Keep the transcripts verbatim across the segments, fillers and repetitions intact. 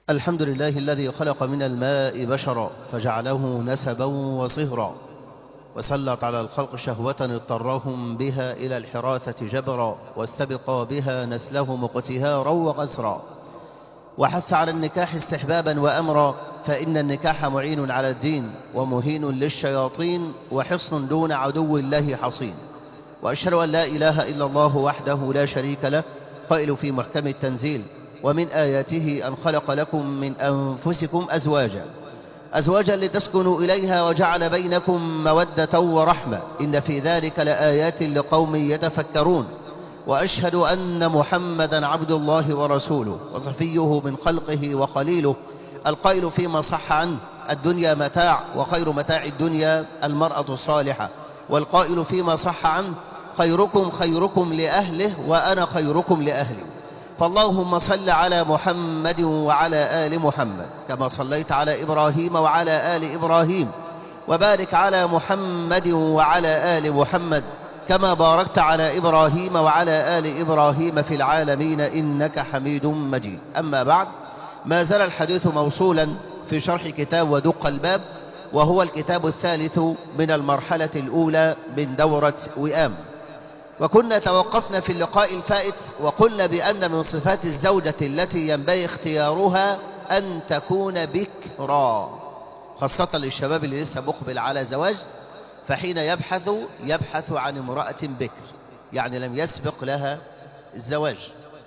الحمد لله الذي خلق من الماء بشرا فجعله نسبا وصهرا، وسلط على الخلق شهوة اضطرهم بها إلى الحراثة جبرا، واستبقى بها نسلهم اقتهارا وغسرا، وحث على النكاح استحبابا وأمرا، فإن النكاح معين على الدين ومهين للشياطين وحصن دون عدو الله حصين. وأشهد أن لا إله إلا الله وحده لا شريك له، قائل في محكم التنزيل: ومن آياته أن خلق لكم من أنفسكم أزواجا أزواجا لتسكنوا إليها وجعل بينكم مودة ورحمة، إن في ذلك لآيات لقوم يتفكرون. وأشهد أن محمدا عبد الله ورسوله وصفيه من خلقه وخليله، القائل فيما صح عنه: الدنيا متاع وخير متاع الدنيا المرأة الصالحة، والقائل فيما صح عنه: خيركم خيركم لأهله وأنا خيركم لأهلي. فاللهم صل على محمد وعلى آل محمد كما صليت على إبراهيم وعلى آل إبراهيم، وبارك على محمد وعلى آل محمد كما باركت على إبراهيم وعلى آل إبراهيم في العالمين إنك حميد مجيد. أما بعد، ما زال الحديث موصولا في شرح كتاب ودق الباب، وهو الكتاب الثالث من المرحلة الأولى من دورة وئام. وكنا توقفنا في اللقاء الفائت وقلنا بأن من صفات الزوجة التي ينبغي اختيارها أن تكون بكرا، خاصة للشباب اللي لسه مقبل على زواج، فحين يبحث يبحث عن امرأة بكر، يعني لم يسبق لها الزواج.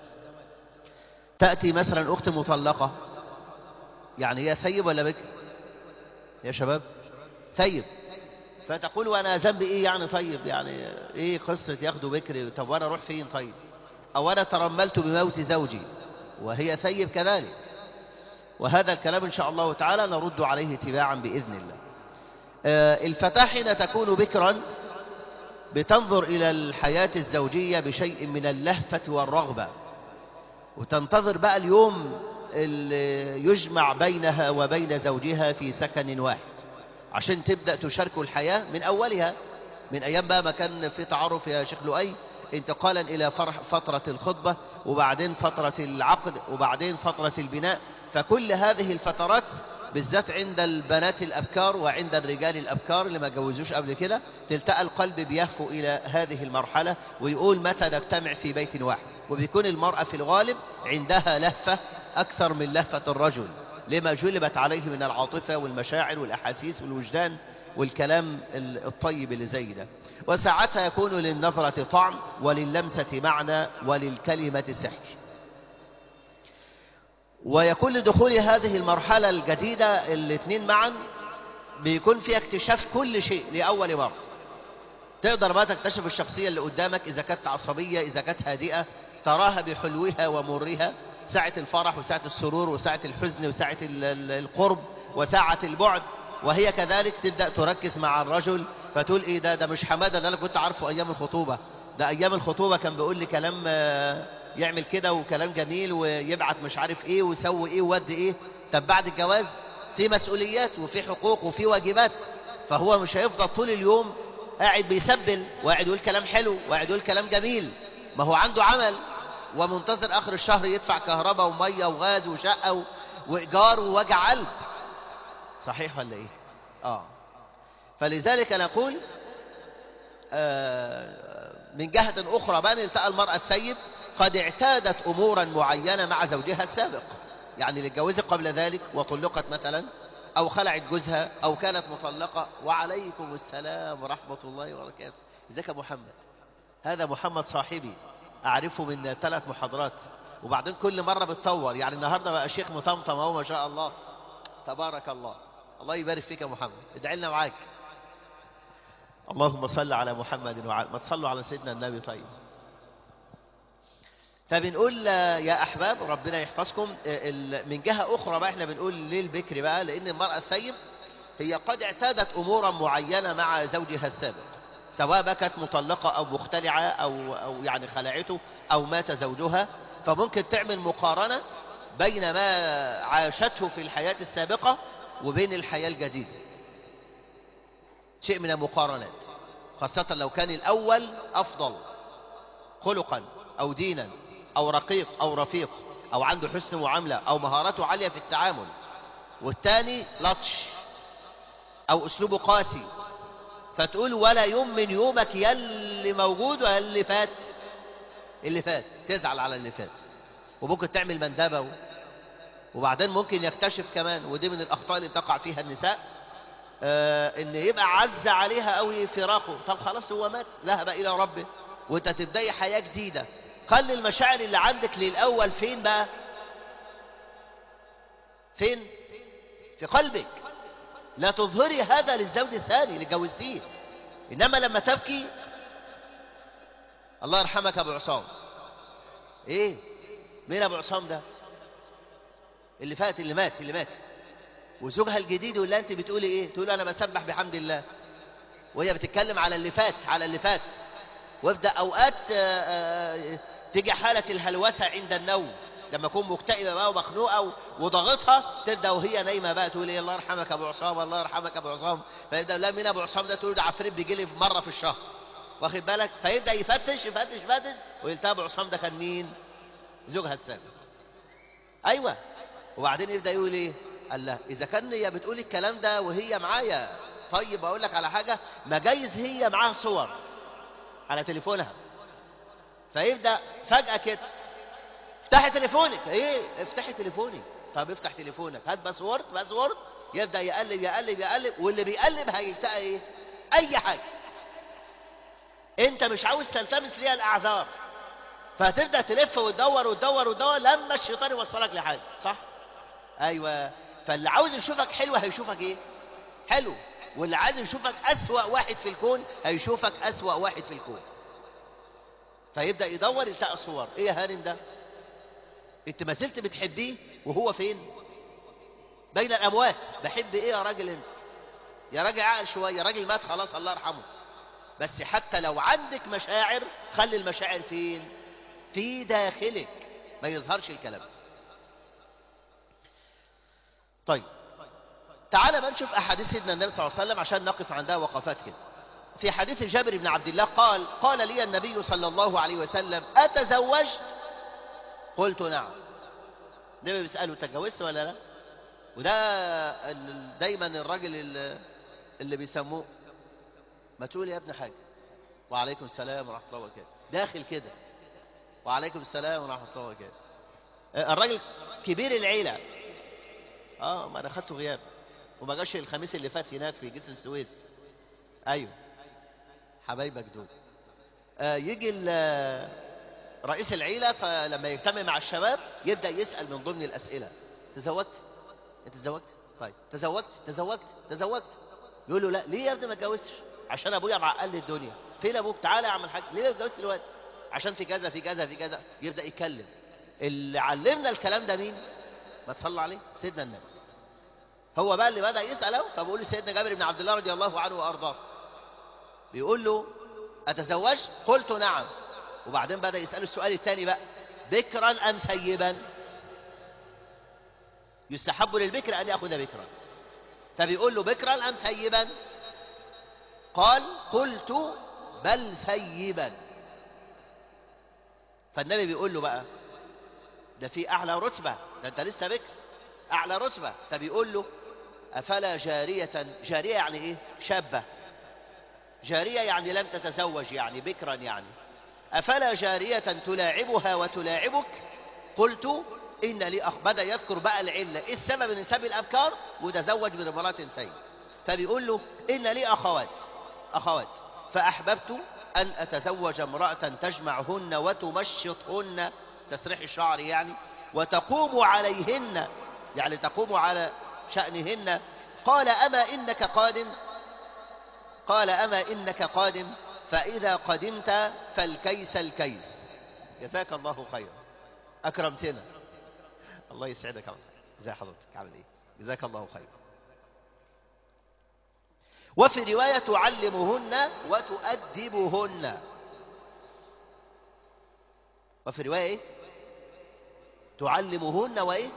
تأتي مثلا أخت مطلقة، يعني هي ثيب ولا بكر يا شباب؟ ثيب، فتقول وانا ذنبي ايه يعني؟ طيب يعني ايه قصة ياخدوا بكر؟ طب وانا اروح فين؟ طيب، او انا ترملت بموت زوجي وهي ثيب كذلك. وهذا الكلام ان شاء الله تعالى نرد عليه تباعا باذن الله. آه الفتاة حين تكون بكرا بتنظر الى الحياة الزوجية بشيء من اللهفة والرغبة، وتنتظر بقى اليوم اللي يجمع بينها وبين زوجها في سكن واحد عشان تبدأ تشاركوا الحياة من أولها، من أيام بقى ما كان في تعارف يا شيخ لؤي، انتقالا إلى فرح فترة الخطبة، وبعدين فترة العقد، وبعدين فترة البناء. فكل هذه الفترات بالذات عند البنات الأبكار وعند الرجال الأبكار اللي ما جوزوش قبل كده، تلتقى القلب بيهفو إلى هذه المرحلة ويقول متى نجتمع في بيت واحد. وبيكون المرأة في الغالب عندها لهفة أكثر من لهفة الرجل، لما جلبت عليه من العاطفة والمشاعر والأحاسيس والوجدان والكلام الطيب اللي زي ده. وساعتها يكون للنظرة طعم وللمسة معنى وللكلمة سحر. ويكون لدخول هذه المرحلة الجديدة الاثنين معا بيكون فيها اكتشاف كل شيء لأول مرة. تقدر بقى تكتشف الشخصية اللي قدامك، إذا كانت عصبية، إذا كانت هادئة، تراها بحلوها ومرها، ساعة الفرح وساعة السرور وساعة الحزن وساعة القرب وساعة البعد. وهي كذلك تبدأ تركز مع الرجل، فتقول ايه ده ده مش حمادة، ده انا كنت عارفه ايام الخطوبة، ده ايام الخطوبة كان بيقول لي كلام يعمل كده وكلام جميل ويبعت مش عارف ايه ويسوي ايه وود ايه. طب بعد الجواز في مسؤوليات وفي حقوق وفي واجبات، فهو مش هيفضل طول اليوم قاعد بيسبل وقاعد يقول كلام حلو وقاعد يقول كلام جميل، ما هو عنده عمل ومنتظر آخر الشهر يدفع كهرباء ومية وغاز وشقة وإيجار ووجع قلب. صحيح ولا إيه؟ آه فلذلك نقول آه من جهة أخرى بقى نلتقى المرأة الثيب قد اعتادت أمورا معينة مع زوجها السابق، يعني اللي اتجوزت قبل ذلك وطلقت مثلا، أو خلعت جوزها، أو كانت مطلقة. وعليكم السلام ورحمة الله وبركاته. ازيك يا محمد؟ هذا محمد صاحبي، أعرفه من ثلاث محاضرات، وبعدين كل مرة بتطور، يعني النهاردة بقى شيخ مطمطم اهو ما شاء الله تبارك الله. الله يبارك فيك يا محمد، ادعي لنا معاك. اللهم صل على محمد وعلى ما تصلوا على سيدنا النبي. طيب، فبنقول يا أحباب ربنا يحفظكم. من جهة أخرى بقى احنا بنقول ليه البكر بقى؟ لأن المرأة الثيب هي قد اعتادت أمورا معينة مع زوجها السابق، سواء بقى كانت مطلقة أو مختلعة أو, أو يعني خلعته أو مات زوجها، فممكن تعمل مقارنة بين ما عاشته في الحياة السابقة وبين الحياة الجديدة، شيء من المقارنات، خاصة لو كان الأول أفضل خلقا أو دينا أو رقيق أو رفيق أو عنده حسن معاملة أو مهاراته عالية في التعامل، والتاني لطش أو أسلوبه قاسي، فتقول ولا يوم من يومك يلي موجود ولا اللي فات، اللي فات تزعل على اللي فات، وممكن تعمل مندبة. وبعدين ممكن يكتشف كمان، ودي من الأخطاء اللي تقع فيها النساء، آه ان يبقى عز عليها قوي فراقه. طب خلاص هو مات، ذهب الى ربه، وانت تبدأي حياة جديدة. خلي المشاعر اللي عندك للأول فين بقى؟ فين؟ في قلبك. لا تظهري هذا للزوج الثاني اللي جوزتيه. انما لما تبكي، الله يرحمك ابو عصام. ايه؟ مين ابو عصام ده؟ اللي فات، اللي مات، اللي مات. وزوجها الجديد يقول لها انت بتقولي ايه؟ تقول انا بسبح بحمد الله، وهي بتتكلم على اللي فات، على اللي فات. وابدا اوقات آآ آآ تيجي حاله الهلوسه عند النوم، لما اكون مكتئبه بقى ومخنوقه وضغطها، تبدا وهي نايمه بقى تقول ايه؟ الله يرحمك ابو عصام، الله يرحمك ابو عصام. فيبدا لا، مين ابو عصام ده؟ تقول ده عفريت بيجي لي مره في الشهر، واخد بالك؟ فيبدا يفتش يفتش يفتش ويلتقى ابو عصام ده كان مين؟ زوجها السابق. ايوه. وبعدين يبدا يقول ايه؟ قال لها اذا كان هي بتقول الكلام ده وهي معايا، طيب اقول لك على حاجه، ما جايز هي معاها صور على تليفونها. فيبدا فجاه كده افتحي تليفونك. ايه؟ افتحي تليفونك. طب افتح تليفونك، هات باسورد، باسورد. يبدا يقلب يقلب يقلب، واللي بيقلب هيلتقي ايه؟ اي حاجه انت مش عاوز تلتمس ليها الاعذار، فهتبدا تلف وتدور وتدور وتدور لما الشيطان يوصلك لحاجه. صح؟ ايوه. فاللي عاوز يشوفك حلو هيشوفك ايه؟ حلو. واللي عايز يشوفك اسوأ واحد في الكون هيشوفك اسوأ واحد في الكون. فيبدا يدور يلتقى صور. ايه يا هانم ده؟ انت ما زلت بتحبيه وهو فين؟ بين الاموات. بحب ايه يا راجل انت؟ يا راجل عقل شويه، يا راجل مات خلاص الله يرحمه. بس حتى لو عندك مشاعر، خلي المشاعر فين؟ في داخلك، ما يظهرش الكلام. طيب تعال بقى نشوف احاديث سيدنا النبي صلى الله عليه وسلم عشان نقف عندها وقفات كده. في حديث جابر بن عبد الله قال: قال لي النبي صلى الله عليه وسلم: أتزوجت؟ قلت نعم. النبي بيسأله تجوزت ولا لا؟ وده ال- دايما الراجل ال- اللي بيسموه ما تقول يا ابن حاج. وعليكم السلام ورحمة الله وبركاته. داخل كده وعليكم السلام ورحمة الله وبركاته. آه، الراجل كبير العيلة. اه ما انا خدته غياب وما جاش الخميس اللي فات هناك في جسر السويس. ايوه حبايبك دول. آه يجي ال- رئيس العيلة، فلما يجتمع مع الشباب يبدأ يسأل من ضمن الأسئلة: تزوجت؟ انت تزوجت؟ طيب تزوجت تزوجت تزوجت؟ يقول له لا. ليه يا ابني ما اتجوزتش؟ عشان ابويا معقل لي الدنيا. فين ابوك؟ تعالى يا عم الحاج. ليه ما اتجوزتش دلوقتي؟ عشان في كذا في كذا في كذا. يبدأ يتكلم. اللي علمنا الكلام ده مين؟ ما تصلى عليه سيدنا النبي. هو بقى اللي بدأ يسأله. فبقول سيدنا جابر بن عبد الله رضي الله عنه وأرضاه، بيقول له: أتزوجت؟ قلت نعم. وبعدين بدأ يسأله السؤال الثاني بقى: بكرا أم ثيبا؟ يستحب للبكر أن يأخذ بكرا. فبيقول له: بكرا أم ثيبا؟ قال: قلت بل ثيبا. فالنبي بيقول له بقى: ده في أعلى رتبة، ده أنت لسه بكر، أعلى رتبة. فبيقول له: أفلا جارية؟ جارية يعني إيه؟ شابة. جارية يعني لم تتزوج، يعني بكرا يعني. أفلا جارية تلاعبها وتلاعبك؟ قلت إن لي أخ. بدأ يذكر بقى العلة، إيه السبب من سبب الأبكار وتزوج من امرأة ثيب. فبيقول له: إن لي أخوات أخوات فأحببت أن أتزوج امرأة تجمعهن وتمشطهن، تسريح الشعر يعني، وتقوم عليهن، يعني تقوم على شأنهن. قال: أما إنك قادم؟ قال: أما إنك قادم؟ فإذا قدمت فالكيس الكيس. جزاك الله خيرا، أكرمتنا. الله يسعدك يا رب. ازي حضرتك؟ عامل ايه؟ جزاك الله خيرا. وفي رواية: تعلمهن وتؤدبهن. وفي رواية ايه؟ تعلمهن وايه؟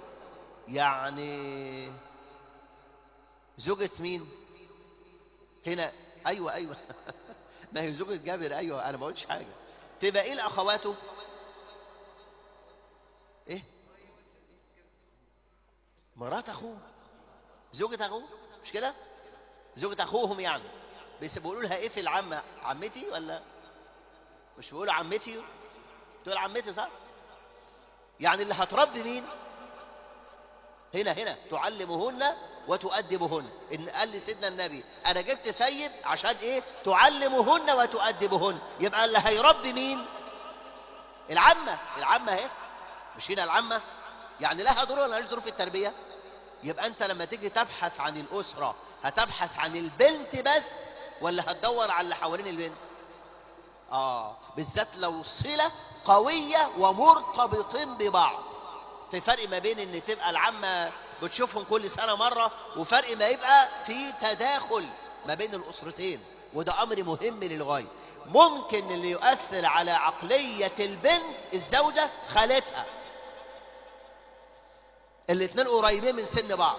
يعني زوجة مين هنا؟ ايوه ايوه ما هي زوجة جابر. ايوه انا ما قلتش حاجة. تبقى ايه الاخواته؟ ايه؟ مرات أخوه، زوجة أخوه، مش كده؟ زوجة أخوهم يعني، بس بيقولوا لها إيه في العمة؟ عمتي ولا مش بيقولوا عمتي؟ تقول عمتي صح؟ يعني اللي هتربي مين؟ هنا هنا تعلمهن وتؤدبهن. إن قال لي سيدنا النبي أنا جبت ثيب عشان إيه؟ تعلمهن وتؤدبهن. يبقى اللي هيربي مين؟ العمة. العمة اهي، مش هنا العمة؟ يعني لها دور ولا مالهاش دور في التربية؟ يبقى أنت لما تيجي تبحث عن الأسرة هتبحث عن البنت بس ولا هتدور على اللي حوالين البنت؟ آه، بالذات لو صلة قوية ومرتبطين ببعض. في فرق ما بين ان تبقى العمة بتشوفهم كل سنة مرة، وفرق ما يبقى في تداخل ما بين الأسرتين، وده أمر مهم للغاية. ممكن اللي يؤثر على عقلية البنت الزوجة خالتها، الاتنين قريبين من سن بعض،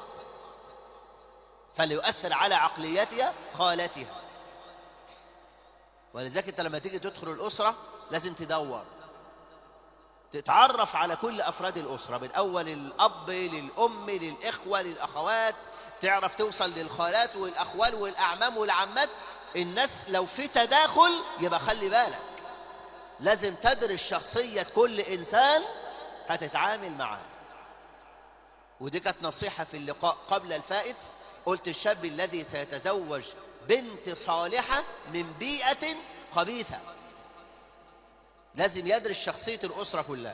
فاللي يؤثر على عقليتها خالتها. ولذلك انت لما تيجي تدخل الأسرة لازم تدور تتعرف على كل أفراد الأسرة، من أول الأب للأم للإخوة للأخوات، تعرف توصل للخالات والأخوال والأعمام والعمات. الناس لو في تداخل يبقى خلي بالك، لازم تدرس شخصية كل إنسان هتتعامل معاه. ودي كانت نصيحة في اللقاء قبل الفائت، قلت الشاب الذي سيتزوج بنت صالحة من بيئة خبيثة لازم يدرس شخصية الأسرة كلها،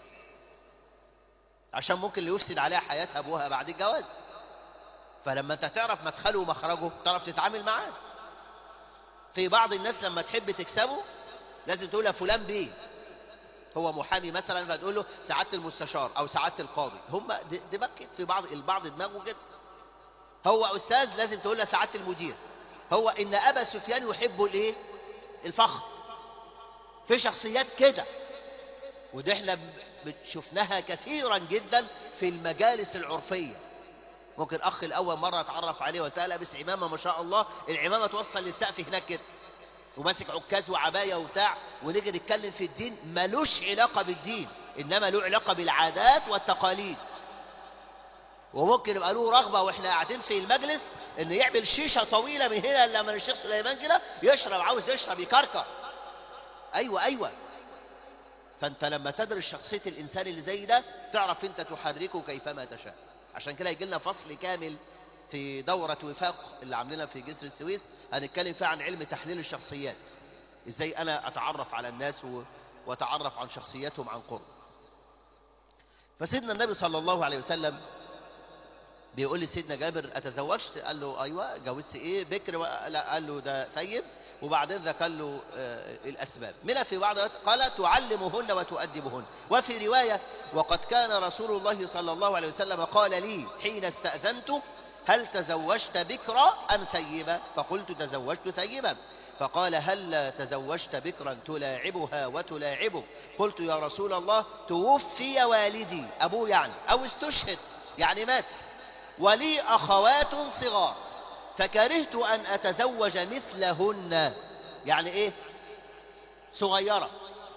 عشان ممكن اللي يفسد عليها حياة أبوها بعد الجواز. فلما أنت تعرف مدخله ومخرجه تعرف تتعامل معاه. في بعض الناس لما تحب تكسبه لازم تقول له فلان بيه، هو محامي مثلا فتقول له سعادة المستشار أو سعادة القاضي. هم دماغ كده، في بعض البعض دماغه كده. هو أستاذ لازم تقول له سعادة المدير. هو إن أبا سفيان يحب الإيه؟ الفخر. في شخصيات كده، ودي احنا شفناها كثيرا جدا في المجالس العرفية. ممكن أخ الأول مرة أتعرف عليه وتلاقي لابس عمامة ما شاء الله، العمامة توصل للسقف هناك كده، وماسك عكاز وعباية وبتاع، ونيجي نتكلم في الدين ملوش علاقة بالدين، إنما له علاقة بالعادات والتقاليد. وممكن يبقى له رغبة واحنا قاعدين في المجلس إنه يعمل شيشة طويلة من هنا لما الشيخ سليمان كده يشرب، عاوز يشرب يكركر. أيوة أيوة. فأنت لما تدرس شخصية الإنسان اللي زي ده تعرف أنت تحركه كيفما تشاء. عشان كده يجي لنا فصل كامل في دورة وفاق اللي عاملينها في جسر السويس، هنتكلم فيها عن علم تحليل الشخصيات، إزاي أنا أتعرف على الناس وأتعرف عن شخصياتهم عن قرب. فسيدنا النبي صلى الله عليه وسلم بيقول لسيدنا جابر أتزوجت؟ قال له أيوة. جوزت إيه؟ بكر؟ لا. قال له ده ثيب. وبعدين ذكر له آه الأسباب منها. في بعض قال تعلمهن وتؤدبهن. وفي رواية وقد كان رسول الله صلى الله عليه وسلم قال لي حين استأذنت هل تزوجت بكرا أم ثيبا؟ فقلت تزوجت ثيبا. فقال هل تزوجت بكرا تلاعبها وتلاعبك؟ قلت يا رسول الله توفي والدي، أبوه يعني، أو استشهد يعني مات، ولي أخوات صغار فكرهت أن أتزوج مثلهن، يعني إيه؟ صغيرة،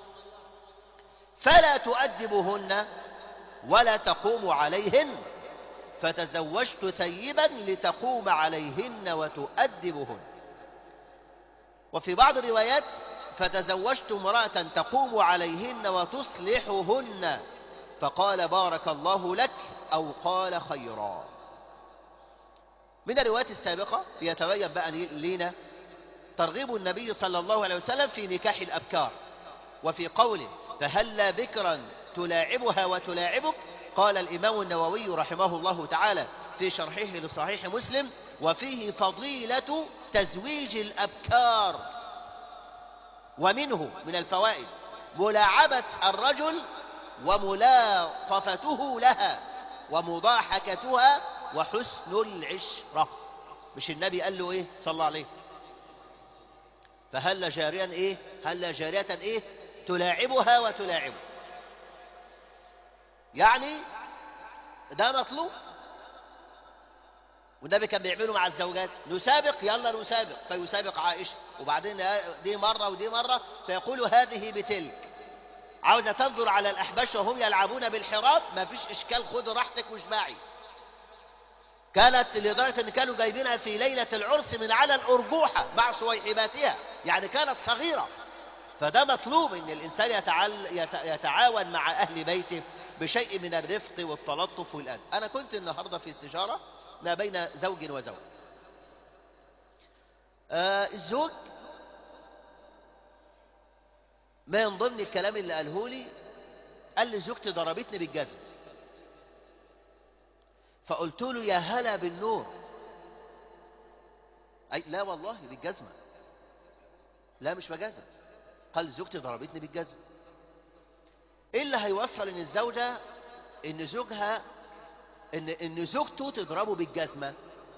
فلا تؤدبهن ولا تقوم عليهن، فتزوجت ثيبا لتقوم عليهن وتؤدبهن. وفي بعض الروايات فتزوجت امرأة تقوم عليهن وتصلحهن، فقال بارك الله لك أو قال خيرا. من الروايات السابقة يتبين بقى لنا ترغيب النبي صلى الله عليه وسلم في نكاح الأبكار. وفي قوله فهلا بكرا تلاعبها وتلاعبك، قال الإمام النووي رحمه الله تعالى في شرحه لصحيح مسلم وفيه فضيلة تزويج الأبكار. ومنه من الفوائد ملاعبة الرجل وملاطفته لها ومضاحكتها وحسن العشرة. مش النبي قال له ايه صلى الله عليه فهل جاريا ايه هل جارية ايه تلاعبها وتلاعبه، يعني ده مطلوب. والنبي كان بيعمله مع الزوجات، نسابق يلا نسابق، فيسابق عائشة، وبعدين دي مرة ودي مرة فيقول هذه بتلك، عاوزة تنظر على الأحباش وهم يلعبون بالحراب، ما فيش إشكال، خد راحتك واشبعي. كانت لدرجة أن كانوا جايبينها في ليلة العرس من على الأرجوحة مع صويحباتها، يعني كانت صغيرة. فده مطلوب أن الإنسان يتعال... يت... يتعاون مع أهل بيته بشيء من الرفق والتلطف والأدب. أنا كنت النهاردة في استشارة ما بين زوج وزوج. آه الزوج ما من ضمن الكلام اللي قاله لي، قال لي زوجتي ضربتني بالجزم. فقلت له يا هلا بالنور. أي لا والله بالجزمة. لا مش بجزم. قال زوجتي ضربتني بالجزم. ايه اللي هيوصل ان الزوجة ان زوجها ان ان زوجته تضربه بالجزمة؟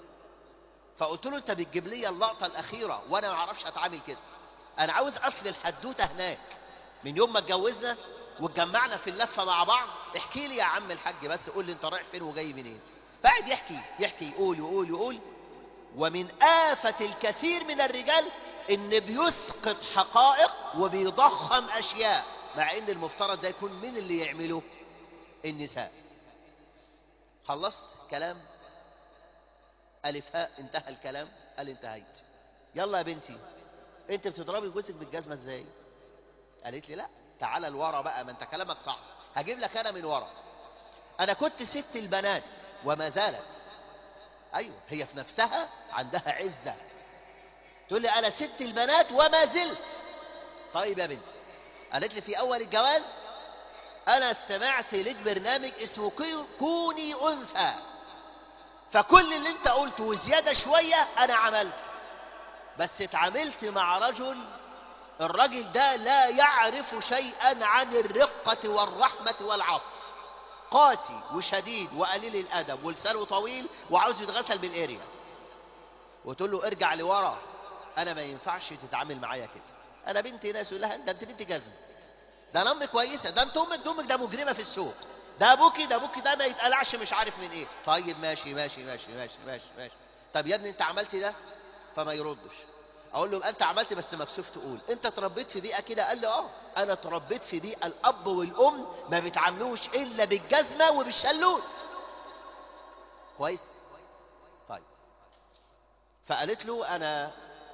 فقلت له انت بتجيب لي اللقطة الاخيرة وانا ما اعرفش اتعامل كده. انا عاوز اصل الحدوتة هناك من يوم ما اتجوزنا واتجمعنا في اللفة مع بعض. احكي لي يا عم الحاج، بس قول لي انت رايح فين وجاي منين. فقعد يحكي يحكي يقول يقول يقول. ومن آفة الكثير من الرجال ان بيسقط حقائق وبيضخم اشياء، مع ان المفترض ده يكون من اللي يعمله النساء. خلصت كلام؟ ألف هاء انتهى الكلام. قال انتهيت. يلا يا بنتي، انت بتضربي جوزك بالجزمة ازاي؟ قالت لي لا تعالى لورا بقى، ما انت كلامك صح، هجيب لك انا من ورا. انا كنت ست البنات وما زالت. ايوه هي في نفسها عندها عزة، تقول لي انا ست البنات وما زلت. طيب يا بنت، قالت لي في اول الجواز انا استمعت لك برنامج اسمه كوني انثى، فكل اللي انت قلته وزيادة شوية انا عملت. بس اتعاملت مع رجل، الرجل ده لا يعرف شيئا عن الرقة والرحمة والعطف، قاسي وشديد وقليل الادب ولسانه طويل وعاوز يتغسل بالاريا. وتقول له ارجع لورا، انا ما ينفعش تتعامل معايا كده، انا بنتي ناس. يقول لها ده انت بنتي جزم، ده انا امي كويسه، ده انت امك، ده امك ده مجرمه في السوق، ده ابوكي ده ابوكي ده ما يتقلعش مش عارف من ايه. طيب ماشي ماشي ماشي ماشي ماشي ماشي. طب يا ابني انت عملت ده؟ فما يردش. اقول له انت عملت بس مكسوف تقول. انت اتربيت في بيئه كده؟ قال لي اه انا اتربيت في بيئه الاب والام ما بيتعاملوش الا بالجزمه وبالشلوت. كويس. طيب فقالت له انا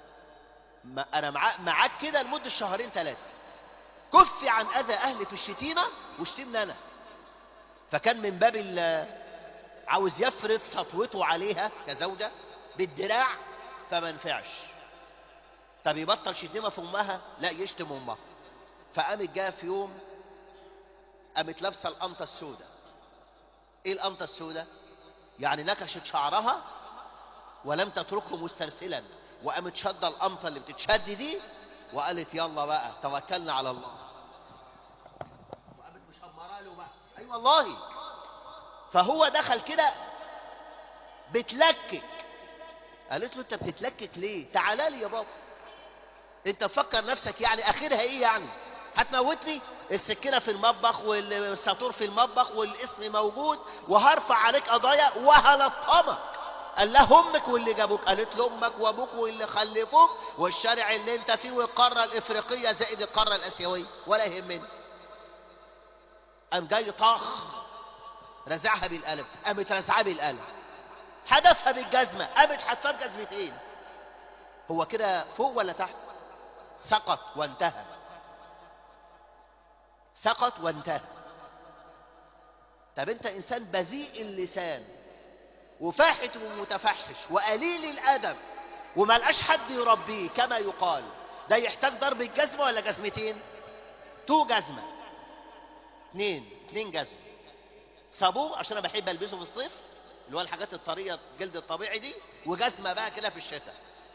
ما انا مع... معاك كده لمده شهرين ثلاثه، كفي عن اذى اهلي في الشتيمه واشتمني انا. فكان من باب عاوز يفرض سطوته عليها كزوجه بالدراع، فما نفعش. طب يبطل شتيمه في امها؟ لا يشتم امها. فقامت جايه في يوم قامت لابسه القمطه السوداء. ايه القمطه السوداء؟ يعني نكشت شعرها ولم تتركه مسترسلا، وقامت شاده القمطه اللي بتتشد دي وقالت يلا بقى توكلنا على الله، وقامت مشمره له بقى. اي أيوة والله. فهو دخل كده بتلكك. قالت له انت بتتلكك ليه؟ تعالى لي يا بابا، انت فكر نفسك يعني اخرها ايه يعني؟ هتموتني؟ السكينه في المطبخ والساطور في المطبخ والاسم موجود وهرفع عليك قضايا وهلطمك. قال لها امك واللي جابوك؟ قالت له امك وابوك واللي خلفوك والشارع اللي انت فيه والقاره الافريقيه زائد القاره الاسيويه، ولا يهمني. قام جاي طاخ رزعها بالقلم، قامت رزعها بالقلم، حدفها بالجزمه، قامت حدفها بجزمتين. هو كده فوق ولا تحت؟ سقط وانتهى، سقط وانتهى. طب انت انسان بذيء اللسان وفاحت ومتفحش وقليل الادب وما لقاش حد يربيه كما يقال، ده يحتاج ضرب الجزمه ولا جزمتين؟ تو جزمه، اتنين اتنين جزمه. صابون عشان انا بحب البسه في الصيف اللي هو الحاجات الطريه الجلد الطبيعي دي، وجزمه بقى كده في الشتاء.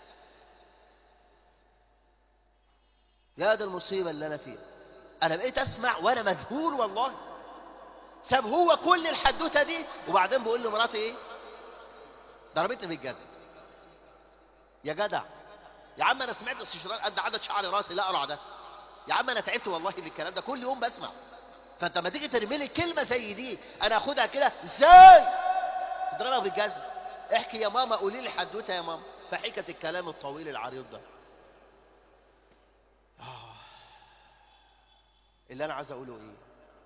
يا ده المصيبه اللي انا فيها. انا بقيت اسمع وانا مذهول والله. ساب هو كل الحدوته دي وبعدين بيقول لمراتي ايه؟ ضربتني بالجزم. يا جدع يا عم انا سمعت استشرار قد عدد شعر راسي لا اقرع ده. يا عم انا تعبت والله بالكلام ده كل يوم بسمع. فانت ما تيجي ترمي لي كلمه زي دي انا اخدها كده ازاي؟ تضربها بالجزم. احكي يا ماما، قولي لي حدوته يا ماما. فحكت الكلام الطويل العريض ده. اللي انا عايز اقوله ايه؟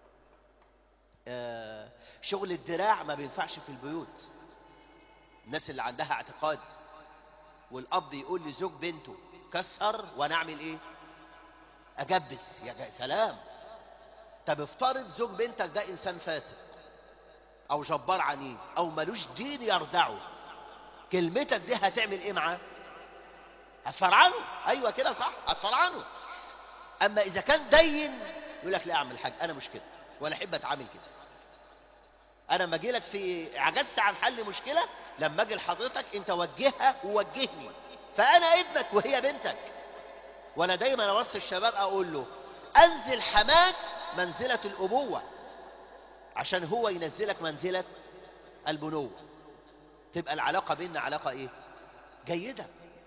آه شغل الدراع ما بينفعش في البيوت. الناس اللي عندها اعتقاد والاب يقول لزوج بنته كسر وانا اعمل ايه؟ اجبس. يا سلام. طب افترض زوج بنتك ده انسان فاسق او جبار عنيد او ملوش دين يرضعه، كلمتك دي هتعمل ايه معاه؟ هتفرعنه. ايوه كده صح، هتفرعنه. اما اذا كان دين يقول لك لا اعمل حاجه، انا مش كده ولا احب اتعامل كده. انا لما اجي لك في عجزت عن حل مشكله، لما اجي لحضرتك انت وجهها ووجهني، فانا ابنك وهي بنتك. وانا دايما اوصي الشباب اقول له انزل حماك منزله الابوه عشان هو ينزلك منزله البنوه، تبقى العلاقه بيننا علاقه ايه؟ جيده.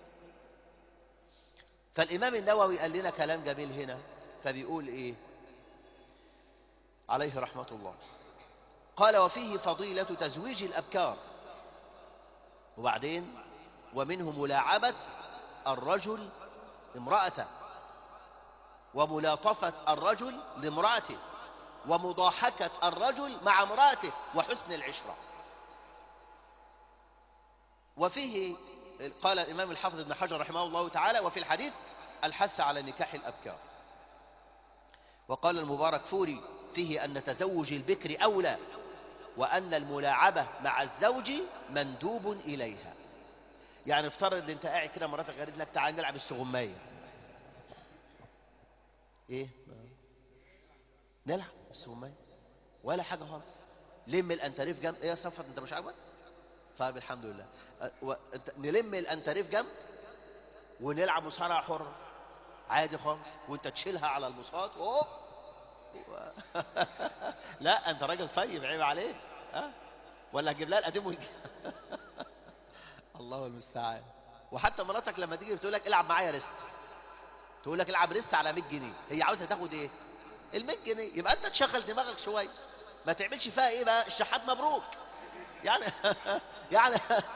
فالامام النووي قال لنا كلام جميل هنا، فبيقول ايه عليه رحمه الله؟ قال وفيه فضيلة تزويج الأبكار، وبعدين ومنه ملاعبة الرجل امرأته، وملاطفة الرجل لامرأته، ومضاحكة الرجل مع امرأته، وحسن العشرة. وفيه قال الإمام الحافظ ابن حجر رحمه الله تعالى وفي الحديث الحث على نكاح الأبكار. وقال المبارك فوري فيه أن تزوج البكر أولى، وأن الملاعبة مع الزوج مندوب إليها. يعني افترض انت قاعد كده مراتك قالت لك تعال نلعب السغماية. ايه؟ نلعب السغماية ولا حاجة خالص. لم الأنتريف جنب. ايه يا صفت انت مش عاجبك؟ طيب الحمد لله. و... نلم الأنتريف جنب ونلعب مصارعة حرة عادي خالص، وانت تشيلها على البساط. اوه لا انت راجل طيب، عيب عليك. ها ولا اجيب لها القديم ويجي الله المستعان. وحتى مراتك لما تيجي بتقول لك العب معايا ريست، تقول لك العب ريست على مية جنيه، هي عاوزه تاخد ايه؟ ال مية جنيه. يبقى انت تشغل دماغك شويه، ما تعملش فيها ايه بقى الشحات مبروك يعني يعني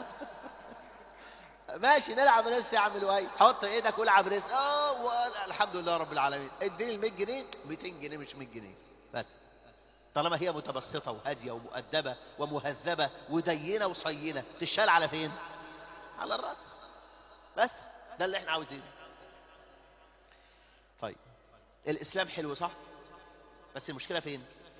ماشي نلعب ريست يا عم لؤي، حط ايدك والعب ريست. اه الحمد لله رب العالمين، اديني ال مية جنيه، ميتين جنيه مش مية جنيه بس، طالما هي متبسطة وهادية ومؤدبة ومهذبة ودينة وصينة، تشال على فين؟ على الرأس. بس ده اللي احنا عاوزينه. طيب الإسلام حلو صح؟ بس المشكلة فين؟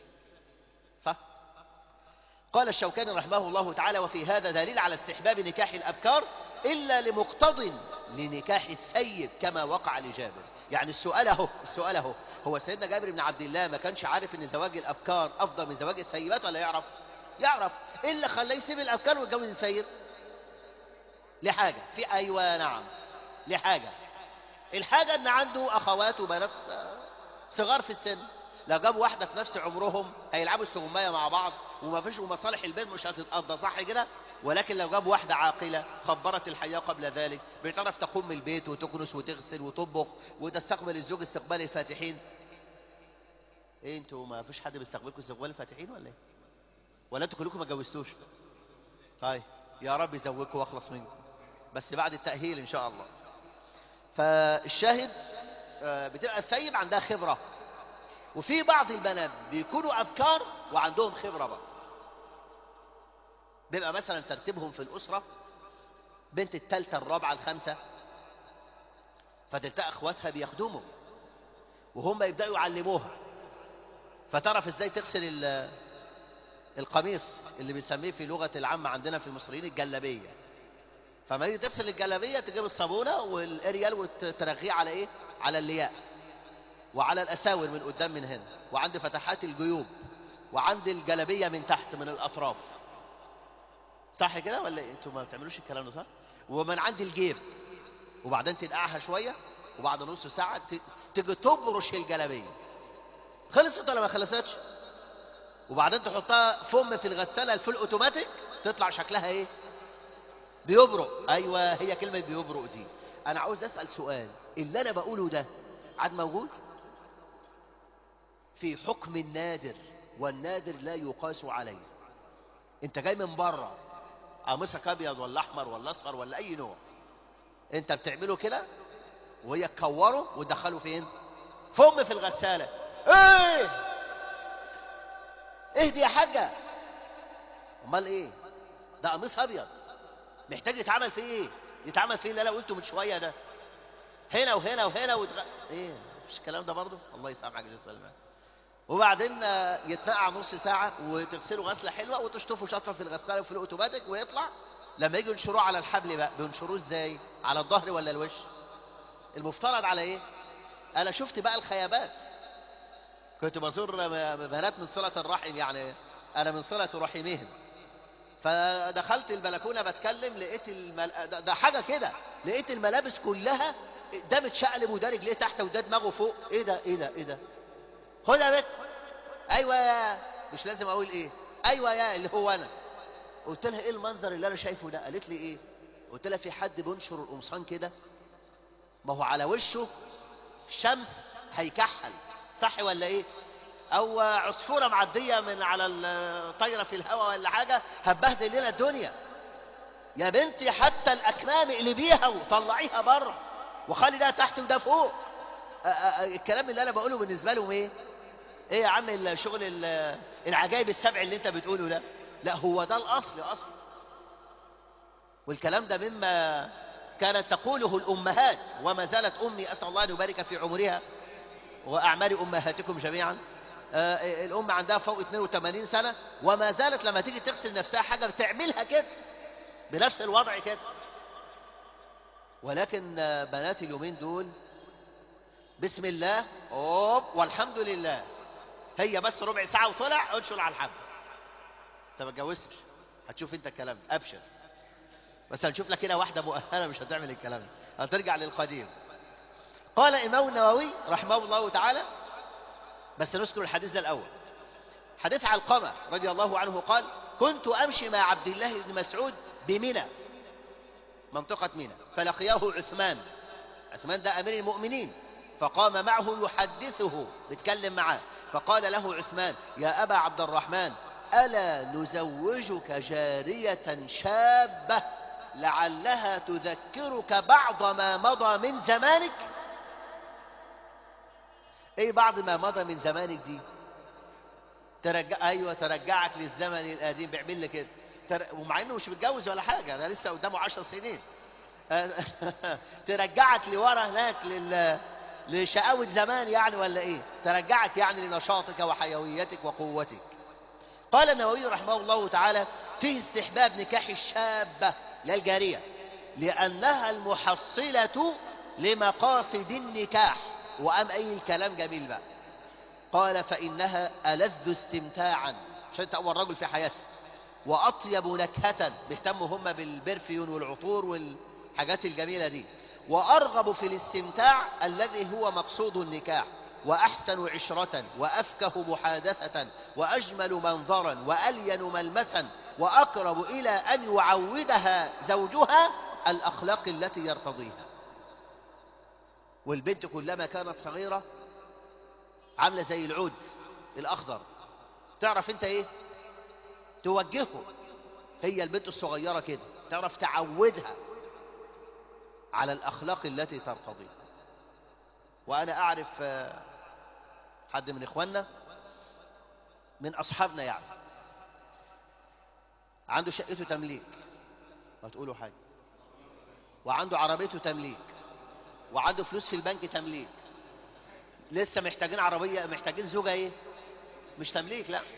صح؟ قال الشوكاني رحمه الله تعالى وفي هذا دليل على استحباب نكاح الأبكار إلا لمقتض لنكاح الثيب كما وقع لجابر. يعني السؤال اهو السؤال اهو هو سيدنا جابر بن عبد الله ما كانش عارف ان زواج الابكار افضل من زواج الثيبات ولا يعرف؟ يعرف. ايه اللي خلاه يسيب الابكار ويتجوز الثيب؟ لحاجه في ايوه نعم لحاجه. الحاجه ان عنده اخوات وبنات صغار في السن، لو جابوا واحده في نفس عمرهم هيلعبوا السغمايه مع بعض وما فيش ومصالح البيت مش هتتقضى، صح كده؟ ولكن لو جاب واحدة عاقلة خبرت الحياة قبل ذلك، بتعرف تقوم البيت وتكنس وتغسل وتطبخ وتستقبل الزوج استقبال الفاتحين. ايه انتوا ما فيش حد بيستقبلكم استقبال الفاتحين ولا ايه؟ ولا انتوا كلكم ما اتجوزتوش؟ طيب يا رب يزوجكم واخلص منكم، بس بعد التأهيل ان شاء الله. فالشاهد بتبقى الثيب عندها خبرة، وفي بعض البنات بيكونوا أبكار وعندهم خبرة بقى. بيبقى مثلا ترتيبهم في الأسرة بنت الثالثة الرابعة الخامسة، فتلتقى اخواتها بيخدموا وهم يبدأوا يعلموها، فتعرف ازاي تغسل القميص اللي بنسميه في لغة العامة عندنا في المصريين الجلابية. فما يجي تغسل الجلابية تجيب الصابونة والاريال وترغيه على ايه؟ على اللياء وعلى الاساور من قدام من هنا، وعند فتحات الجيوب، وعند الجلابية من تحت من الاطراف. صح كده ولا إيه؟ انتوا ما بتعملوش الكلام ده صح؟ ومن عند الجيب، وبعدين تنقعها شويه، وبعد نص ساعه تيجي تبرش الجلابيه. خلصت ولا ما خلصتش؟ وبعدين تحطها فم في الغساله الفول اوتوماتيك، تطلع شكلها ايه؟ بيبرق. ايوه هي كلمه بيبرق دي. انا عاوز اسال سؤال، اللي انا بقوله ده عاد موجود في حكم النادر، والنادر لا يقاس عليه. انت جاي من بره قميصك ابيض ولا احمر ولا اصفر ولا اي نوع، انت بتعمله كده وهي تكوره وتدخله فين؟ فم في الغساله، ايه اهدي يا حاجة. امال ايه؟ ده قميص ابيض محتاج يتعمل فيه ايه؟ يتعمل فيه اللي انا قلته من شوية ده، هنا وهنا وهنا وتغ... ايه مش الكلام ده برضه؟ الله يسامحك يا سلمان. وبعدين يتنقع نص ساعة وتغسله غسلة حلوة وتشطفه شطفة في الغسالة وفي الاوتوماتيك ويطلع. لما يجوا ينشروه على الحبل بقى بينشروه ازاي؟ على الظهر ولا الوش؟ المفترض على ايه؟ انا شفت بقى الخيابات. كنت بزور بنات من صلة الرحم، يعني انا من صلة رحمهم، فدخلت البلكونة بتكلم لقيت المل... ده, ده حاجة كده، لقيت الملابس كلها ده متشقلب وده رجليه تحت وده دماغه فوق. ايه ده ايه ده ايه ده؟ خد يا بت. ايوه يا، مش لازم اقول ايه، ايوه يا اللي هو انا. قلت لها ايه المنظر اللي انا شايفه ده؟ قالت لي ايه؟ قلت لها في حد بينشر القمصان كده؟ ما هو على وشه شمس هيكحل، صح ولا ايه؟ او عصفورة معدية من على الطايرة في الهواء ولا حاجة هتبهدل لنا الدنيا. يا بنتي حتى الاكمام اقلبيها وطلعيها بره وخلي ده تحت وده فوق. أ- أ- الكلام اللي انا بقوله بالنسبة لهم ايه؟ ايه يا عم الشغل العجائب السبع اللي انت بتقوله ده؟ لا هو ده الاصل اصلا. والكلام ده مما كانت تقوله الامهات، وما زالت امي اسال الله ان يبارك في عمرها واعمال امهاتكم جميعا. آه الام عندها فوق اثنين وثمانين سنة وما زالت لما تيجي تغسل نفسها حاجة بتعملها كده بنفس الوضع كده. ولكن آه بنات اليومين دول بسم الله اوب والحمد لله، هي بس ربع ساعة وطلع انشر على الحبل. انت ما اتجوزتش هتشوف انت الكلام ده ابشر، بس هنشوف لك هنا واحدة مؤهلة مش هتعمل الكلام ده، هترجع للقديم. قال إمام النووي رحمه الله تعالى، بس نذكر الحديث ده الأول. حديث علقمة رضي الله عنه قال: كنت أمشي مع عبد الله بن مسعود بمنى، منطقة منى، فلقياه عثمان. عثمان ده أمير المؤمنين، فقام معه يحدثه، بيتكلم معاه، فقال له عثمان: يا أبا عبد الرحمن، ألا نزوجك جارية شابة لعلها تذكرك بعض ما مضى من زمانك؟ ايه بعض ما مضى من زمانك دي؟ ترجع، ايوه ترجعك للزمن القديم، بيعمل لي كده تر... ومع انه مش متجوز ولا حاجه، انا لسه قدامه عشر سنين. ترجعك لورا هناك لل... لشقاوة زمان يعني ولا ايه؟ ترجعك يعني لنشاطك وحيويتك وقوتك. قال النووي رحمه الله تعالى: فيه استحباب نكاح الشابة لا الجارية، لأنها المحصلة لمقاصد النكاح. وأم أي الكلام جميل بقى. قال: فإنها ألذ استمتاعا، عشان تقوى الرجل في حياته، وأطيب نكهة، بيهتموا هم بالبرفيون والعطور والحاجات الجميلة دي، وأرغب في الاستمتاع الذي هو مقصود النكاح، وأحسن عشرة، وأفكه محادثة، وأجمل منظرا، وألين ملمسا، وأقرب إلى أن يعودها زوجها الأخلاق التي يرتضيها. والبنت كلما كانت صغيرة عاملة زي العود الأخضر، تعرف انت ايه؟ توجهه. هي البنت الصغيرة كده تعرف تعودها على الأخلاق التي ترتضيها. وأنا أعرف حد من إخواننا من أصحابنا يعني عنده شقته تمليك، هتقولوا حاجة، وعنده عربيته تمليك، وعنده فلوس في البنك تمليك. لسه محتاجين عربية، محتاجين زوجة ايه؟ مش تمليك، لا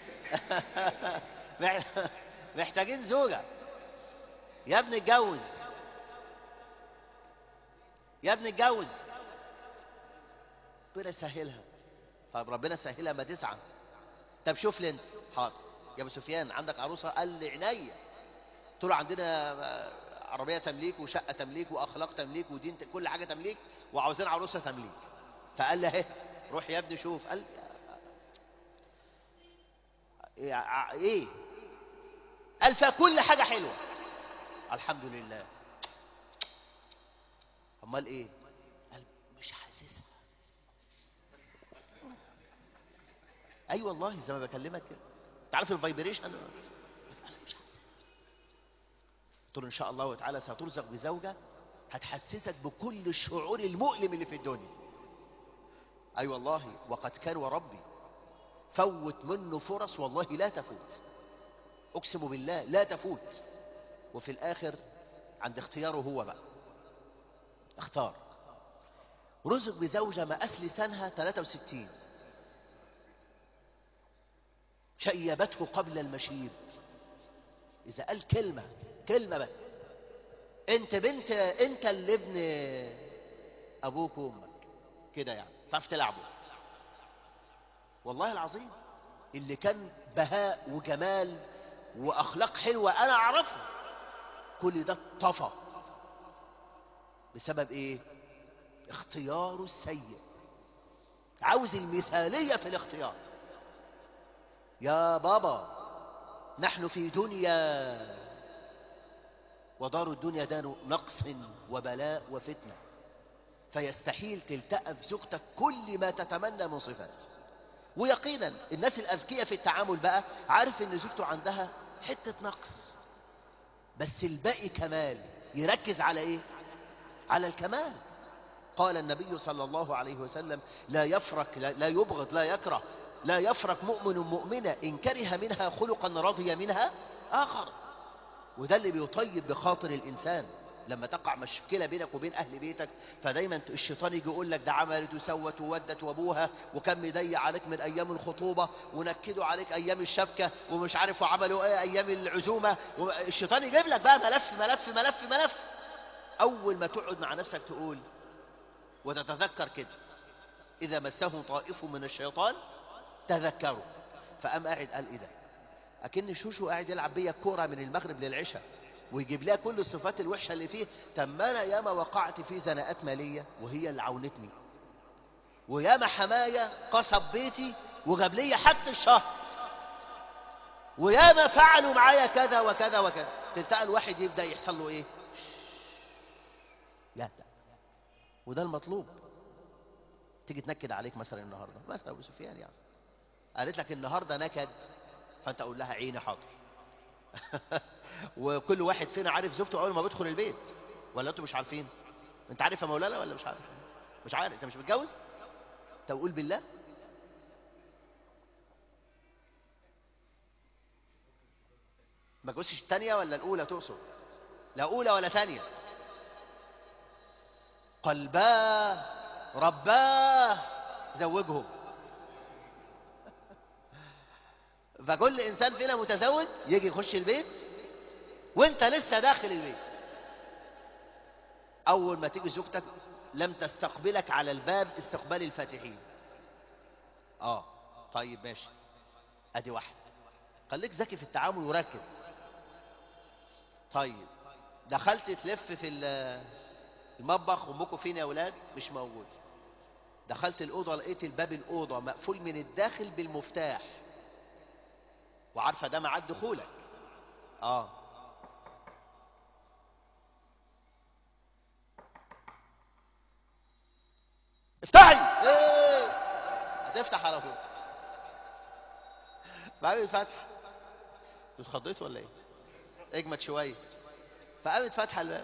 محتاجين زوجة. يا ابني اتجوز، يا ابني اتجوز، ربنا يسهلها. طب ربنا يسهلها ما تسعى. طب شوف لي انت، حاضر يا ابو سفيان عندك عروسه؟ قال لي عينيا. قلت له عندنا عربيه تمليك وشقه تمليك واخلاق تمليك ودين، كل حاجه تمليك، وعاوزين عروسه تمليك. فقال لي اهي روح يا ابني شوف. قال ايه؟ قال فكل حاجه حلوه الحمد لله. امال ايه؟ قال مش حاسسها. اي أيوة والله زي ما بكلمك كده، انت عارف الفايبريشن؟ انا مش حاسسها. قلت له ان شاء الله تعالى سترزق بزوجه هتحسسك بكل الشعور المؤلم اللي في الدنيا. أي أيوة والله، وقد كان وربي فوت منه فرص والله لا تفوت، أقسم بالله لا تفوت. وفي الآخر عند اختياره هو بقى اختار، رزق بزوجة مقاس لسانها ثلاثة وستين، شيبته قبل المشيب. إذا قال كلمة كلمة بس، أنت بنت، أنت اللي ابن أبوك وأمك كده، يعني تعرف تلعبه. والله العظيم اللي كان بهاء وجمال وأخلاق حلوة أنا أعرفه، كل ده اتطفى بسبب إيه؟ اختياره السيء. عاوز المثالية في الاختيار. يا بابا نحن في دنيا، ودار الدنيا دار نقص وبلاء وفتنة، فيستحيل تلتأف زوجتك كل ما تتمنى من صفات. ويقينا الناس الأذكياء في التعامل بقى عارف ان زوجته عندها حتة نقص، بس الباقي كمال، يركز على ايه؟ على الكمال. قال النبي صلى الله عليه وسلم: لا يفرق، لا, لا يبغض، لا يكره، لا يفرق مؤمن مؤمنة إن كره منها خلقا رضي منها آخر. وده اللي بيطيب بخاطر الإنسان. لما تقع مشكلة بينك وبين أهل بيتك، فدايما الشيطان يجي يقول لك ده عملت وسوت وودت وابوها وكان مضيق عليك من أيام الخطوبة ونكدوا عليك أيام الشبكة ومش عارف وعملوا إيه أيام العزومة. الشيطان يجيب لك بقى ملف ملف ملف ملف. أول ما تقعد مع نفسك تقول وتتذكر كده: إذا مسه طائف من الشيطان تذكروا. فقام قاعد قال: إيه ده؟ أكن شوشو قاعد يلعب بيا كورة من المغرب للعشاء ويجيب لها كل الصفات الوحشة اللي فيه. طب ما أنا ياما وقعت في زناقات مالية وهي اللي عاونتني، وياما حماية قصب بيتي وجاب لي حتى الشهر، وياما فعلوا معايا كذا وكذا وكذا. تلتقى الواحد يبدأ يحصل له إيه؟ يهدأ. وده المطلوب. تيجي تنكد عليك مثلا النهارده، مثلا ابو سفيان يعني قالت لك النهارده نكد، فانت اقول لها عيني حاضر. وكل واحد فينا عارف زوجته اول ما بيدخل البيت، ولا انتوا مش عارفين؟ انت عارف يا مولانا ولا مش عارف؟ مش عارف. انت مش متجوز؟ طب قول بالله. ما تجوزش الثانيه ولا الاولى تقصد؟ لا اولى ولا ثانيه. قلباه رباه زوجهم. فكل انسان فينا متزوج يجي يخش البيت وانت لسه داخل البيت، اول ما تيجي زوجتك لم تستقبلك على الباب استقبال الفاتحين. اه طيب ماشي، ادي واحد. خليك ذكي في التعامل وركز. طيب دخلت تلف في المطبخ، امكم فين يا اولاد؟ مش موجود. دخلت الاوضه لقيت الباب الاوضه مقفول من الداخل بالمفتاح، وعارفه ده ميعاد دخولك. اه افتحي. ايه هتفتح على طول بعد الفتح. اتخضيت ولا ايه؟ اجمد شويه. فقامت فاتحه الباب،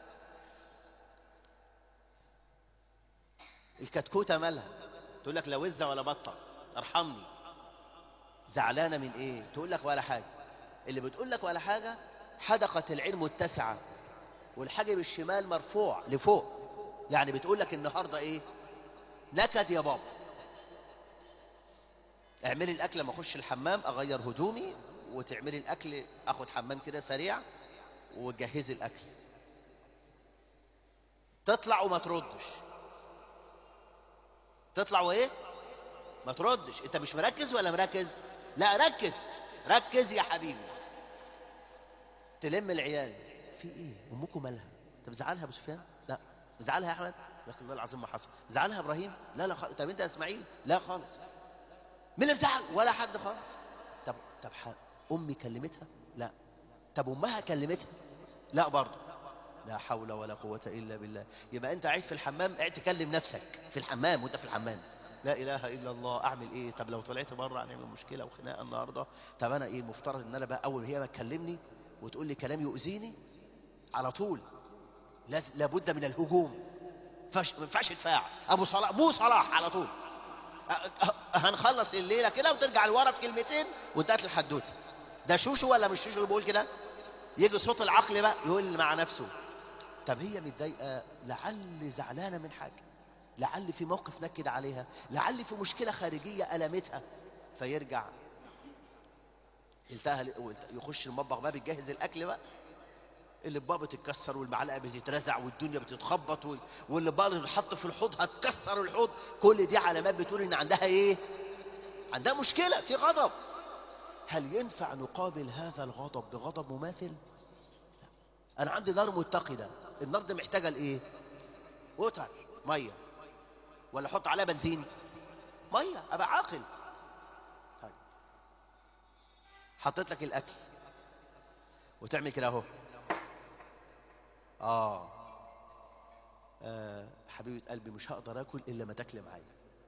الكتكوته مالها؟ تقول لك لا وزه ولا بطه، ارحمني. زعلانه من ايه؟ تقول لك ولا حاجه. اللي بتقول لك ولا حاجه حدقه العين متسعه والحاجب الشمال مرفوع لفوق، يعني بتقول لك النهارده ايه؟ نكد يا بابا. اعملي الاكل لما اخش الحمام اغير هدومي، وتعملي الاكل اخد حمام كده سريع وتجهزي الاكل. تطلع وما تردش. تطلع وايه؟ ما تردش. انت مش مركز ولا مركز؟ لا ركز، ركز يا حبيبي. تلم العيال: في ايه؟ امكم مالها؟ طب زعلها ابو سفيان؟ لا. زعلها يا احمد؟ لكن الله العظيم ما حصل. زعلها ابراهيم؟ لا لا خالص. طب انت يا اسماعيل؟ لا خالص. مين اللي زعل؟ ولا حد خالص. طب طب ح... امي كلمتها؟ لا. طب امها كلمتها؟ لا برضه. لا حول ولا قوة الا بالله. يبقى انت قاعد في الحمام قاعد تكلم نفسك في الحمام وانت في الحمام. لا اله الا الله. اعمل ايه؟ طب لو طلعت بره هنعمل مشكله وخناقه النهارده. طب انا ايه المفترض ان انا بقى اول هي ما تكلمني وتقول لي كلام يؤذيني على طول لازم لابد من الهجوم. فش... ما ينفعش دفاع. ابو صلاح مو صلاح على طول. هنخلص الليله كده وترجع لورا في كلمتين وانتهت الحدوته. ده شوشو ولا مش شوشو اللي بيقول كده؟ يجي صوت العقل بقى يقول مع نفسه طب هي متضايقه، لعل زعلانه من حاجه، لعل في موقف نكد عليها، لعل في مشكله خارجيه المتها، فيرجع يلتهى يخش المطبخ بقى بيجهز الاكل بقى، الاطباق بتتكسر والمعلقه بتترزع والدنيا بتتخبط والاطباق اللي بتتحط في الحوض هتكسر الحوض. كل دي علامات بتقول ان عندها ايه؟ عندها مشكله، في غضب. هل ينفع نقابل هذا الغضب بغضب مماثل؟ انا عندي نار متقده، النار دي محتاجه لايه؟ وتر ميه ولا احط عليها بنزين؟ ميه، ابقى عاقل. طيب حطيت لك الاكل وتعمل كده اهو. آه. اه حبيبه قلبي مش هقدر اكل الا ما تاكل معايا،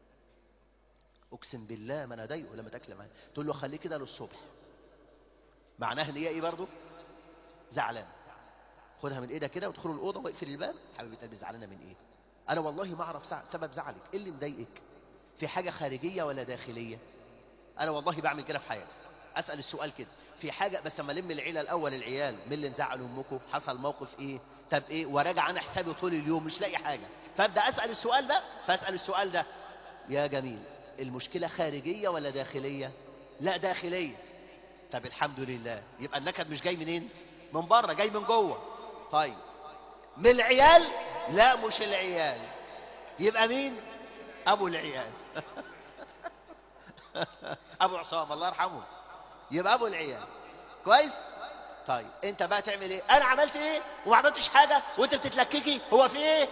اقسم بالله ما انا ضايقه لما تاكل معايا. تقول له خليه كده للصبح، معناها ان هي ايه برضه؟ زعلان. خدها من ايدك كده وادخلوا الاوضه واقفل الباب. حبيبه قلبي زعلانه من ايه؟ انا والله ما اعرف سبب زعلك، ايه اللي مضايقك؟ في حاجه خارجيه ولا داخليه؟ انا والله بعمل كده في حياتي، اسال السؤال كده في حاجه، بس اما الم العيله الاول، العيال من اللي زعلوا امكم، حصل موقف ايه، طب ايه، وراجع انا حسابي طول اليوم مش لاقي حاجه، فابدا اسال السؤال ده، فاسال السؤال ده يا جميل المشكله خارجيه ولا داخليه؟ لا داخليه. طب الحمد لله، يبقى النكد مش جاي منين؟ من بره، جاي من جوه. طيب من العيال؟ لا مش العيال، يبقى مين؟ ابو العيال. ابو عصام الله يرحمه، يبقى ابو العيال. كويس. طيب انت بقى تعمل ايه؟ انا عملت ايه وما عملتش حاجه وانت بتتلككي، هو في ايه؟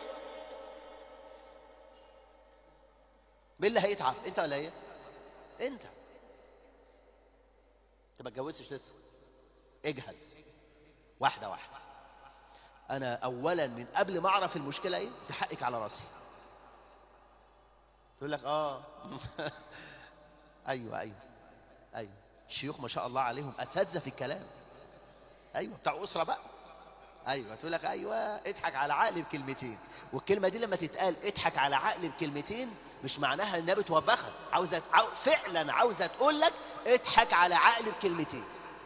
مين اللي هيتعب، انت ولا هي؟ انت. انت ما اتجوزتش لسه، اجهز واحده واحده. انا اولا من قبل ما اعرف المشكله ايه تحقك على راسي. تقول لك اه. ايوه ايوه ايوه، الشيوخ ما شاء الله عليهم اساتذه في الكلام. ايوه بتاع اسره بقى. ايوه تقول لك ايوه اضحك على عقلي بكلمتين، والكلمه دي لما تتقال اضحك على عقلي بكلمتين مش معناها انها بتوبخك، عاوزه عاو... فعلا عاوزه تقول لك اضحك على عقلي بكلمتين.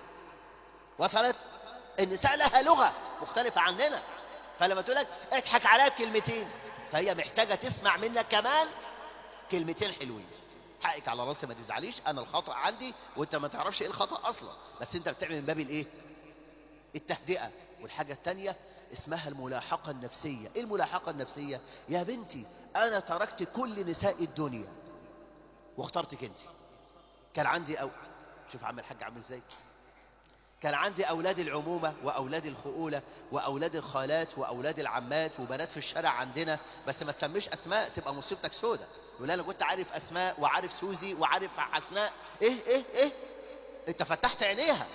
وصلت؟ النساء لها لغه مختلفه عننا، فلما تقول لك اضحك عليها بكلمتين فهي محتاجه تسمع منك كمان كلمتين حلوين. حقك على راسي ما تزعليش، انا الخطأ عندي وانت ما تعرفش ايه الخطأ اصلا، بس انت بتعمل من باب الايه؟ التهدئة. والحاجة التانية اسمها الملاحقة النفسية. ايه الملاحقة النفسية؟ يا بنتي انا تركت كل نساء الدنيا واخترتك انت. كان عندي أو... شوف عم الحاج عامل ازاي، كان عندي اولاد العمومة واولاد الخؤولة واولاد الخالات واولاد العمات وبنات في الشارع عندنا، بس ما تسميش اسماء تبقى مصيبتك سودة. يقول انا كنت عارف اسماء وعارف سوزي وعارف حسناء. ايه ايه ايه، انت فتحت عينيها،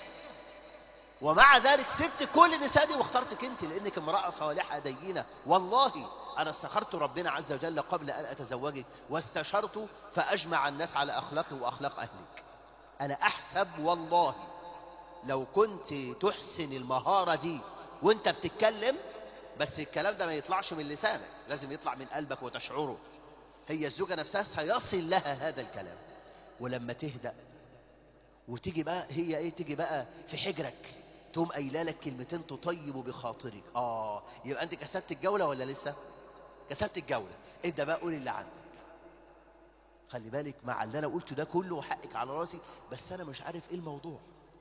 ومع ذلك سبت كل النساء دي واخترتك انت لانك امرأة صالحة دينة. والله انا استخرت ربنا عز وجل قبل ان اتزوجك، واستشرت فاجمع الناس على اخلاقي واخلاق اهلك. انا احسب والله لو كنت تحسن المهارة دي وانت بتتكلم، بس الكلام ده ما يطلعش من لسانك، لازم يطلع من قلبك وتشعره، هي الزوجة نفسها سيصل لها هذا الكلام. ولما تهدأ وتيجي بقى هي ايه، تيجي بقى في حجرك تقوم قايله لك كلمتين تطيب بخاطرك، اه يبقى انت كسبت الجولة ولا لسه؟ كسبت الجولة. ابدأ بقى قول اللي عندك. خلي بالك مع اللي انا قلته ده كله وحقك على راسي، بس انا مش عارف ايه الموضوع.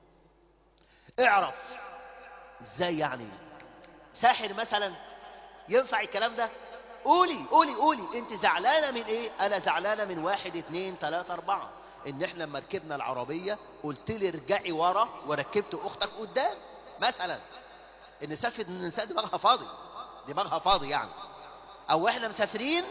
اعرف ازاي يعني. ساحر مثلا ينفع الكلام ده؟ قولي قولي قولي انت زعلانة من ايه؟ انا زعلانة من واحد اتنين تلاتة اربعة. ان احنا لما ركبنا العربية قلت لي ارجعي ورا وركبت اختك قدام مثلا. النساء في النساء دماغها فاضي، دماغها فاضي يعني. او احنا مسافرين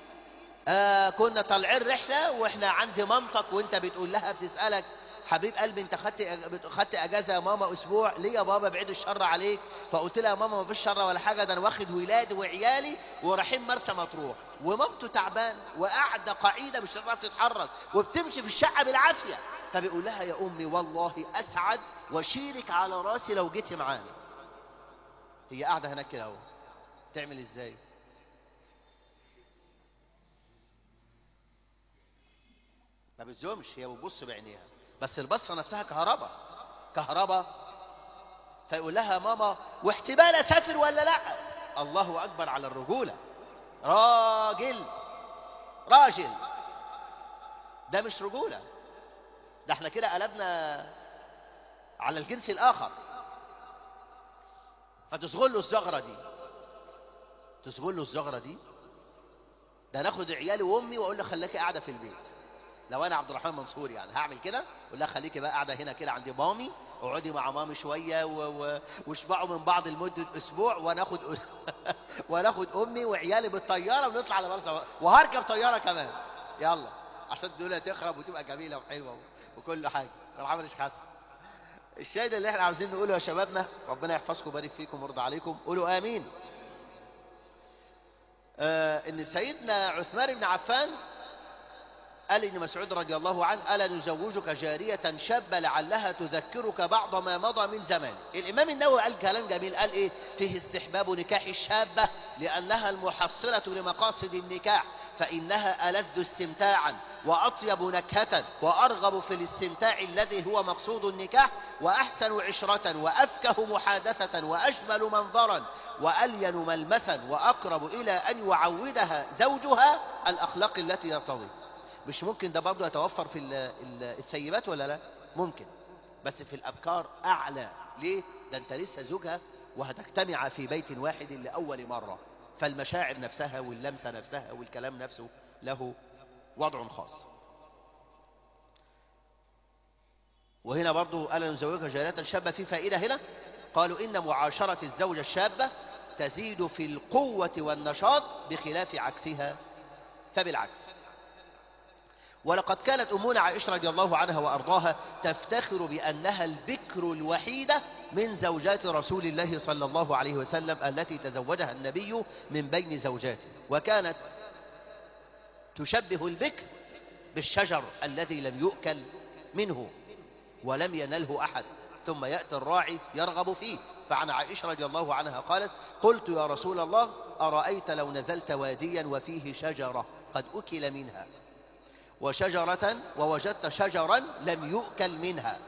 آه كنا طالعين رحلة واحنا عند مامتك وانت بتقول لها بتسألك حبيب قلبي انت خدت خدت اجازه يا ماما اسبوع؟ ليه يا بابا بعيد الشر عليك؟ فقلت لها يا ماما ما فيش شر ولا حاجه، ده انا واخد ولادي وعيالي ورايحين مرسى مطروح، ومامته تعبان وقاعده قعيده مش هتعرف تتحرك وبتمشي في الشقه بالعافيه، فبيقول لها يا امي والله اسعد واشيلك على راسي لو جيتي معانا. هي قاعده هناك كده اهو، تعمل ازاي؟ ما بتزومش، هي بتبص بعينيها، بس البصة نفسها كهرباء كهرباء. فيقول لها ماما واحتمال اسافر ولا لا؟ الله اكبر على الرجولة. راجل راجل، ده مش رجولة، ده احنا كده قلبنا على الجنس الاخر. فتصغل له الزغرة دي، تصغل له الزغرة دي، ده ناخد عيالي وامي واقول لها خليكي قاعدة في البيت. لو انا عبد الرحمن منصور يعني هعمل كده، اقول لها خليكي بقى قاعدة هنا كده عند مامي، اقعدي مع مامي شوية و... و... واشبعوا من بعض لمدة اسبوع، وناخد وناخد امي وعيالي بالطيارة ونطلع على مرسى، وهركب طيارة كمان، يلا عشان الدنيا تخرب وتبقى جميلة وحلوة وكل حاجة. العمل مش حسن. الشاهد اللي احنا عاوزين نقوله يا شبابنا، ربنا يحفظكم ويبارك فيكم ويرضى عليكم، قولوا امين. آه ان سيدنا عثمان بن عفان قال ان مسعود رضي الله عنه: ألا نزوجك جارية شابة لعلها تذكرك بعض ما مضى من زمان. الامام النووي قال كلام جميل، قال ايه؟ فيه استحباب نكاح الشابة لانها المحصلة لمقاصد النكاح، فانها ألذ استمتاعا واطيب نكهة وارغب في الاستمتاع الذي هو مقصود النكاح، واحسن عشرة وافكه محادثة واجمل منظرا والين ملمسا واقرب الى ان يعودها زوجها الاخلاق التي يرتضي. مش ممكن ده برضه يتوفر في الثيبات ولا لا؟ ممكن، بس في الابكار اعلى. ليه؟ ده انت لسه زوجها وهتجتمع في بيت واحد لأول مرة، فالمشاعر نفسها واللمسة نفسها والكلام نفسه له وضع خاص. وهنا برضو ألا نزوجك جارية شابة في فائدة هنا، قالوا إن معاشرة الزوجة الشابة تزيد في القوة والنشاط بخلاف عكسها، فبالعكس. ولقد كانت أمنا عائشة رضي الله عنها وأرضاها تفتخر بأنها البكر الوحيدة من زوجات رسول الله صلى الله عليه وسلم التي تزوجها النبي من بين زوجاته، وكانت تشبه البكر بالشجر الذي لم يؤكل منه ولم ينله أحد، ثم يأتي الراعي يرغب فيه. فعن عائشة رضي الله عنها قالت: قلت يا رسول الله أرأيت لو نزلت واديا وفيه شجرة قد أكل منها، وشجرة ووجدت شجرا لم يؤكل منها،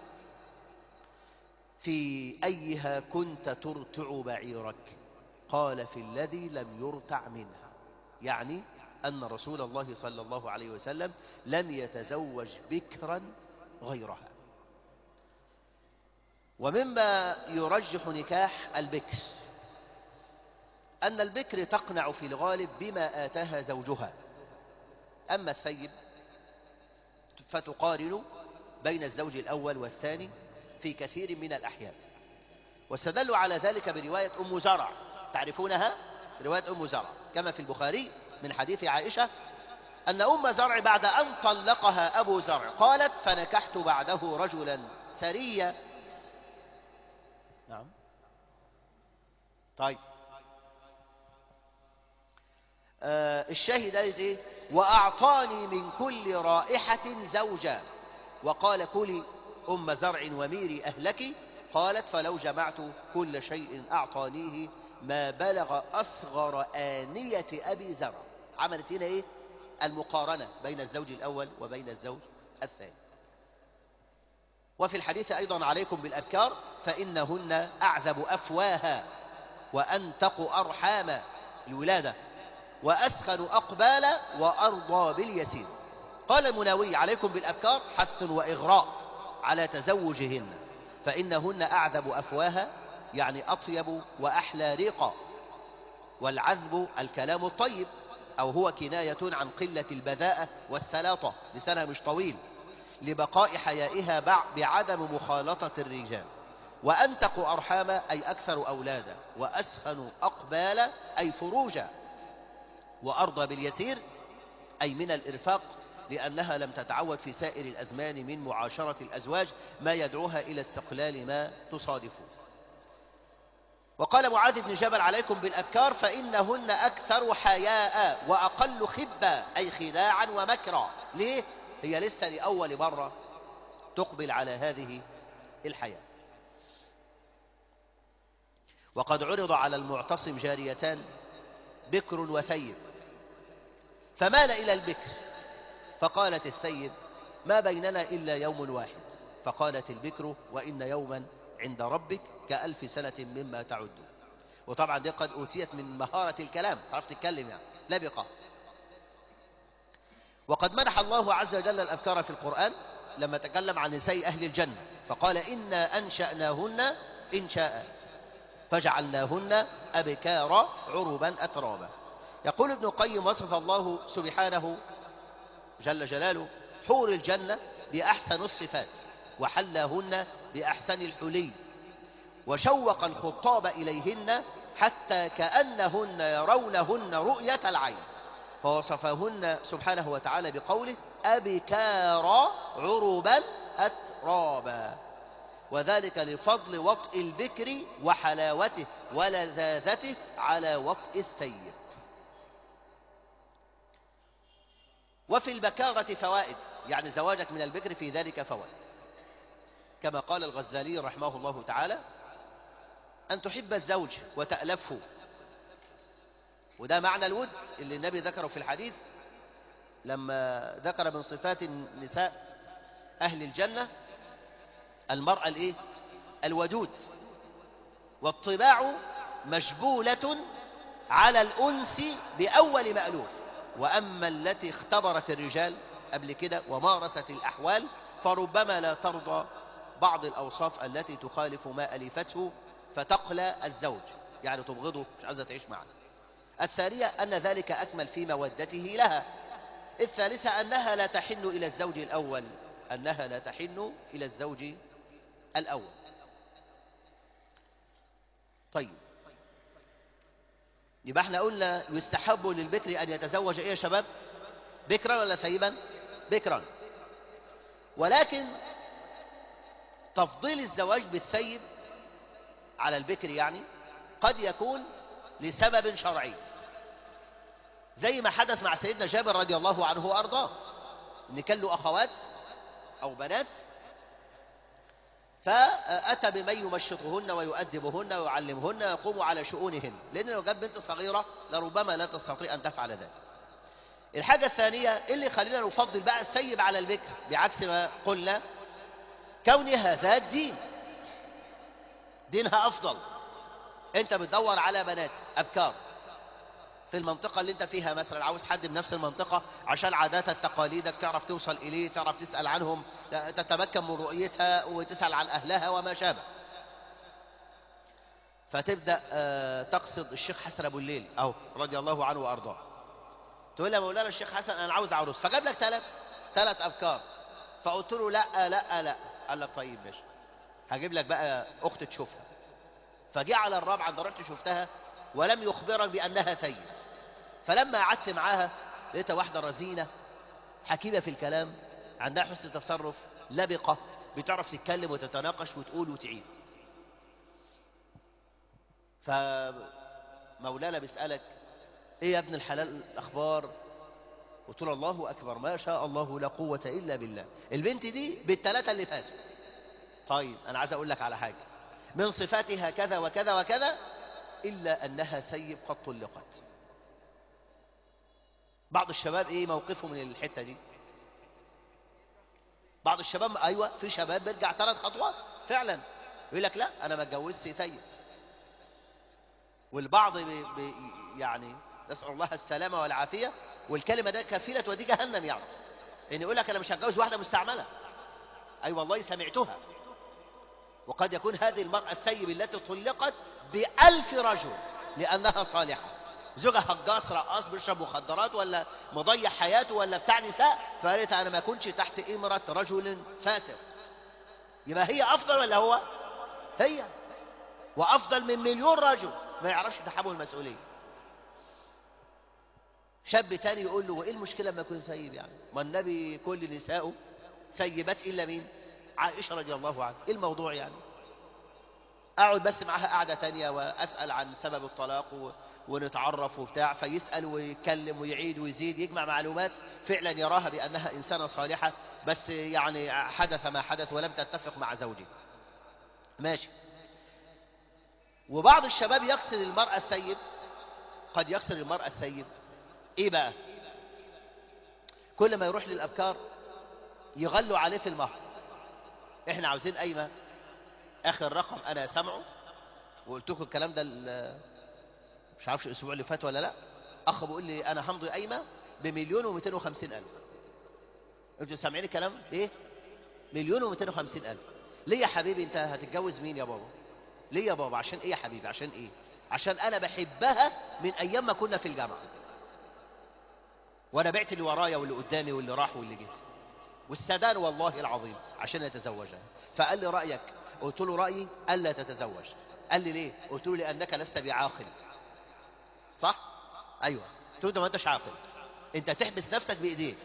في أيها كنت ترتع بعيرك؟ قال: في الذي لم يرتع منها، يعني أن رسول الله صلى الله عليه وسلم لم يتزوج بكرا غيرها. ومما يرجح نكاح البكر أن البكر تقنع في الغالب بما آتاها زوجها، أما الثيب فتقارن بين الزوج الأول والثاني في كثير من الأحيان. واستدلوا على ذلك برواية أم زرع، تعرفونها؟ رواية أم زرع كما في البخاري من حديث عائشة أن أم زرع بعد أن طلقها أبو زرع قالت: فنكحت بعده رجلا سريا. نعم طيب آه الشاهد ايه؟ وأعطاني من كل رائحة زوجا، وقال: كلي أم زرع وميري أهلك. قالت: فلو جمعت كل شيء أعطانيه ما بلغ أصغر آنية أبي زرع. عملت هنا إيه؟ المقارنة بين الزوج الأول وبين الزوج الثاني. وفي الحديث أيضا: عليكم بالأبكار فإنهن أعذب أفواها وأنتق أرحاما، الولادة، وأسخن أقبالا وأرضى باليسير. قال المناوي: عليكم بالأبكار حث وإغراء على تزوجهن، فإنهن أعذب أفواها، يعني أطيب وأحلى ريقا. والعذب الكلام الطيب، أو هو كناية عن قلة البذاءة والسلاطة، لسانها مش طويل، لبقاء حيائها بعدم مخالطة الرجال. وأنتق أرحاما أي أكثر أولادا، وأسخن أقبالا أي فروجا، وأرضى باليسير أي من الإرفاق، لأنها لم تتعود في سائر الأزمان من معاشرة الأزواج ما يدعوها إلى استقلال ما تصادفه. وقال معاذ بن جبل: عليكم بالأبكار فإنهن أكثر حياء وأقل خبا، أي خداعا ومكرا. ليه؟ هي لسه لأول مرة تقبل على هذه الحياة. وقد عرض على المعتصم جاريتان بكر وثيب، فمال إلى البكر، فقالت الثيب: ما بيننا إلا يوم واحد. فقالت البكر وإن يوما عند ربك كألف سنة مما تعدون. وطبعا دي قد أوتيت من مهارة الكلام، تعرف تتكلم يعني لبقة. وقد منح الله عز وجل الأبكار في القرآن لما تكلم عن نساء أهل الجنة فقال إنا أنشأناهن إنشاء فجعلناهن أبكارا عربا أترابا. يقول ابن القيم وصف الله سبحانه جل جلاله حور الجنة بأحسن الصفات وحلاهن بأحسن الحلي وشوق الخطاب إليهن حتى كأنهن يرونهن رؤية العين، فوصفهن سبحانه وتعالى بقوله أبكارا عربا أترابا، وذلك لفضل وطئ البكر وحلاوته ولذاذته على وطئ الثيب. وفي البكارة فوائد، يعني زواجك من البكر في ذلك فوائد، كما قال الغزالي رحمه الله تعالى أن تحب الزوج وتألفه، وده معنى الود اللي النبي ذكره في الحديث لما ذكر من صفات النساء أهل الجنة المرأة الإيه؟ الودود. والطباع مجبولة على الأنس بأول مألوف، وأما التي اختبرت الرجال قبل كده ومارست الأحوال فربما لا ترضى بعض الأوصاف التي تخالف ما ألفته فتقلى الزوج، يعني تبغضه مش عايزة تعيش معه. الثانية أن ذلك أكمل في مودته لها. الثالثة أنها لا تحن إلى الزوج الأول، أنها لا تحن إلى الزوج الأول. طيب، يبقى احنا قلنا يستحب للبكر أن يتزوج إيه يا شباب؟ بكرا ولا ثيبا؟ بكرا. ولكن تفضيل الزواج بالثيب على البكر يعني قد يكون لسبب شرعي، زي ما حدث مع سيدنا جابر رضي الله عنه وأرضاه، إن كان له أخوات أو بنات فأتى بمن يمشطهن ويؤدبهن ويعلمهن ويقوم على شؤونهن، لأن لو جاب بنت صغيرة لربما لا تستطيع أن تفعل ذلك. الحاجة الثانية اللي خلينا نفضل بقى الثيب على البكر بعكس ما قلنا كونها ذات دين، دينها أفضل. أنت بتدور على بنات أبكار في المنطقة اللي أنت فيها، مثلا عاوز حد من نفس المنطقة عشان عاداتك تقاليدك تعرف توصل إليه، تعرف تسأل عنهم، تتمكن من رؤيتها وتسأل عن أهلها وما شابه. فتبدأ تقصد الشيخ حسن أبو الليل أو رضي الله عنه وأرضاه، تقول له مولانا الشيخ حسن أنا عاوز عروس، فجاب لك ثلاث ثلاث أبكار، فقلت له لا لا لا، قال لك طيب ماشي هجيب لك بقى أخت تشوفها. فجاء على الرابعة عند رحت شفتها ولم يخبرك بأنها ثيب، فلما قعدت معاها لقيتها واحدة رزينة حكيمة في الكلام، عندها حسن تصرف، لبقة، بتعرف تتكلم وتتناقش وتقول وتعيد. فمولانا بيسألك ايه يا ابن الحلال الأخبار؟ قلت له الله أكبر ما شاء الله لا قوة إلا بالله، البنت دي بالثلاثة اللي فاتوا. طيب أنا عايز أقول لك على حاجة، من صفاتها كذا وكذا وكذا إلا أنها ثيب قد طلقت. بعض الشباب إيه موقفه من الحتة دي؟ بعض الشباب أيوة في شباب بيرجع ثلاث خطوات فعلا، يقول لك لا أنا ما اتجوزتش ثيب. والبعض بي بي يعني نسأل الله السلامة والعافية، والكلمة ده كفيلة تودي جهنم، يعني إن يقول لك أنا مش هتجوز واحدة مستعملة. أي أيوة والله سمعتها. وقد يكون هذه المرأة الثيب التي طلقت بألف رجل لأنها صالحة، زوجها هجاص رقاص بيشرب مخدرات ولا مضيع حياته ولا بتاع نساء، فقالت أنا ما كنتش تحت إمرة رجل فاسق. يبقى هي أفضل ولا هو؟ هي، وأفضل من مليون رجل ما يعرفش يتحمل المسؤولية. شاب تاني يقول له وإيه المشكلة لما يكون ثيب؟ يعني ما النبي كل نساءه ثيبات إلا مين؟ عائشة رضي الله عنها. إيه الموضوع يعني؟ أقعد بس معها قعدة تانية وأسأل عن سبب الطلاق و... ونتعرف وبتاع، فيسأل ويتكلم ويعيد ويزيد يجمع معلومات فعلا يراها بأنها إنسانة صالحة، بس يعني حدث ما حدث ولم تتفق مع زوجه. ماشي. وبعض الشباب يقصد المرأة الثيب، قد يقصد المرأة الثيب إيه بقى؟ كل ما يروح للأبكار يغلوا عليه في المهر. احنا عاوزين قايمة، اخر رقم انا سامعه وقلت لكم الكلام ده مش عارفش الاسبوع اللي فات ولا لا، اخ بيقول لي انا همضي قايمة بمليون ومئتين وخمسين الف. انتوا سامعين الكلام ايه؟ مليون ومئتين وخمسين الف. ليه يا حبيبي؟ انت هتتجوز مين يا بابا؟ ليه يا بابا؟ عشان ايه يا حبيبي؟ عشان ايه؟ عشان انا بحبها من ايام ما كنا في الجامعة، وانا بعت اللي ورايا واللي قدامي واللي راح واللي جه والسدان والله العظيم عشان اتزوجها. فقال لي رايك؟ قلت له رايي الا تتزوج. قال لي ليه؟ قلت له لانك لست بعاقل. صح؟ ايوه. قلت له ما انتش عاقل، انت تحبس نفسك بايديك.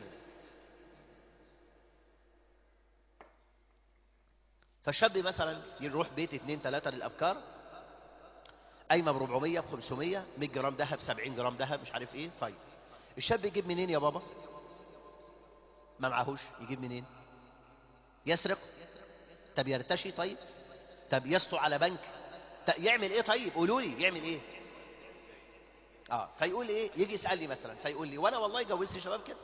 فالشاب مثلا يروح بيت اثنين ثلاثة للابكار، قايمه ب أربعمية ب خمسمية، مية جرام ذهب، سبعين جرام ذهب، مش عارف ايه. طيب الشاب يجيب منين يا بابا؟ ما معهوش، يجيب منين؟ يسرق؟ طب يرتشي؟ طيب طب يسطو على بنك؟ طب يعمل ايه؟ طيب قولوا لي يعمل ايه؟ اه فيقول ايه؟ يجي يسالني مثلا فيقول لي وانا والله جوزت شباب كده.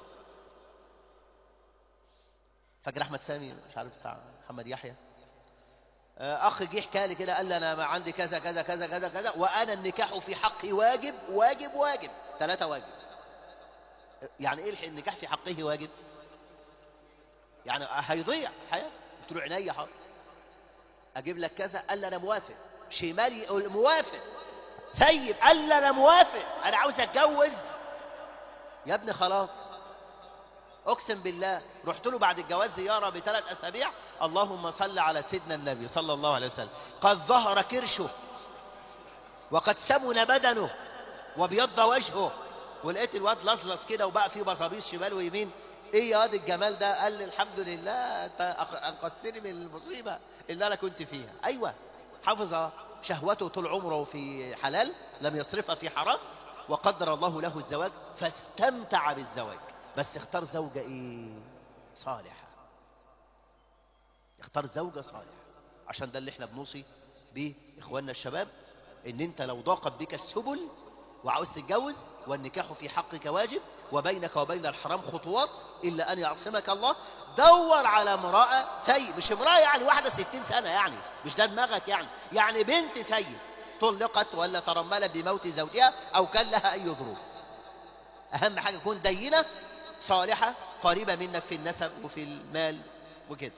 فاكر احمد سامي مش عارف بتاع محمد يحيى، آه اخ جه حكى لي كده، قال لي انا ما عندي كذا كذا كذا كذا كذا، وانا النكاح في حقي واجب واجب واجب، ثلاثه واجب. يعني ايه النكاح في حقه واجب؟ يعني هيضيع حياته. قلت له عينيا حاضر، اجيب لك كذا. قال لي انا موافق. شمالي يقول موافق. سيب قال لي انا موافق، انا عاوز اتجوز. يا ابني خلاص، اقسم بالله رحت له بعد الجواز زياره بثلاث اسابيع، اللهم صل على سيدنا النبي صلى الله عليه وسلم، قد ظهر كرشه وقد سمن بدنه وابيض وجهه، ولقيت الواد لصلص كده وبقى فيه بصابيص شمال ويمين. ايه يا واد الجمال ده؟ قال لي الحمد لله انت انقذتني من المصيبه اللي انا كنت فيها. ايوه، حفظ شهوته طول عمره في حلال، لم يصرفها في حرام، وقدر الله له الزواج فاستمتع بالزواج. بس اختار زوجة ايه؟ صالحة. اختار زوجة صالحة، عشان ده اللي احنا بنوصي بيه اخواننا الشباب، ان انت لو ضاقت بك السبل وعاوز تتجوز، والنكاح في حقك واجب، وبينك وبين الحرام خطوات الا ان يعصمك الله، دور على امرأة سيد. مش امرأة يعني واحدة ستين سنة، يعني مش ده دماغك، يعني يعني بنت سيد طلقت ولا ترملت بموت زوجها او كان لها اي ظروف. اهم حاجة تكون دينة صالحة قريبة منك في النسب وفي المال وكده.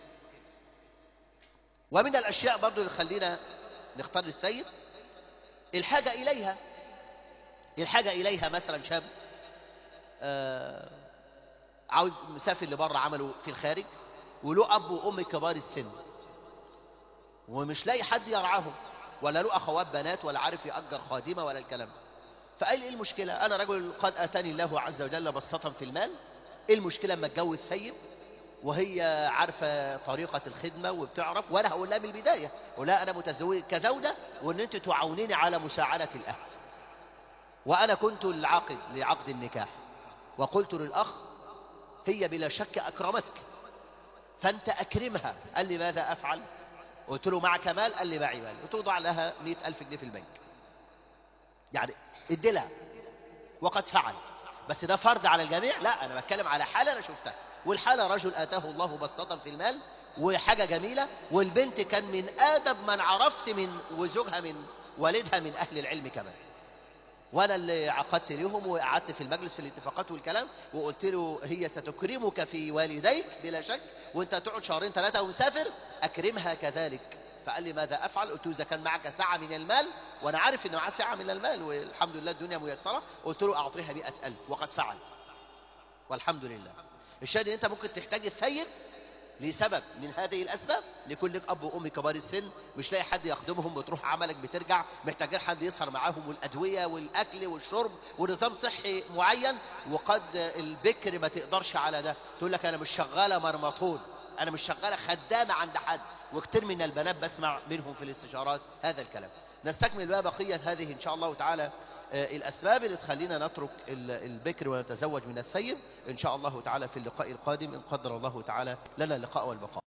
ومن الاشياء برضو اللي خلينا نختار السيد الحاجة اليها. الحاجة اليها مثلا شاب آه عاوز مسافر لبره، عمله في الخارج، وله اب وام كبار السن ومش لاقي حد يرعاهم، ولا له اخوات بنات، ولا عارف يأجر خادمة ولا الكلام. فقال لي ايه المشكلة؟ انا رجل قد اتاني الله عز وجل بسطة في المال، ايه المشكلة اما اتجوز ثيب وهي عارفة طريقة الخدمة وبتعرف، وانا هقول لها من البداية، ولا انا متزوج كزوجة وان انت تعاونيني على مساعدة الاهل. وانا كنت العاقد لعقد النكاح، وقلت للاخ هي بلا شك اكرمتك فانت اكرمها. قال لي ماذا افعل؟ قلت له معك مال؟ قال لي معي مال. قلت له ضع لها مئة الف جنيه في البنك، يعني ادي لها. وقد فعل، بس ده فرض على الجميع؟ لا، انا بتكلم على حالة انا شفتها، والحالة رجل اتاه الله بسطة في المال وحاجة جميلة، والبنت كان من ادب من عرفت من وزوجها من والدها من اهل العلم كمان، وانا اللي عقدت لهم وقعدت في المجلس في الاتفاقات والكلام، وقلت له هي ستكرمك في والديك بلا شك، وانت تقعد شهرين ثلاثة ومسافر، اكرمها كذلك. فقال لي ماذا افعل؟ قلت له اذا كان معك ساعة من المال، وانا عارف انه معاه ساعة من المال والحمد لله الدنيا ميسرة، قلت له اعطيها مئة الف، وقد فعل والحمد لله. الشاهد ان انت ممكن تحتاج الثيب لسبب من هذه الاسباب، لكل اب وام كبار السن مش لاقي حد يخدمهم، بتروح عملك بترجع، محتاجين حد يسهر معاهم، والادويه والاكل والشرب ونظام صحي معين، وقد البكر ما تقدرش على ده، تقول لك انا مش شغاله مرمطون، انا مش شغاله خدامه عند حد. وكتير من البنات بسمع منهم في الاستشارات هذا الكلام. نستكمل بقى بقيه هذه ان شاء الله تعالى الأسباب اللي تخلينا نترك البكر ونتزوج من الثيب إن شاء الله تعالى في اللقاء القادم، إن قدر الله تعالى لنا اللقاء والبقاء.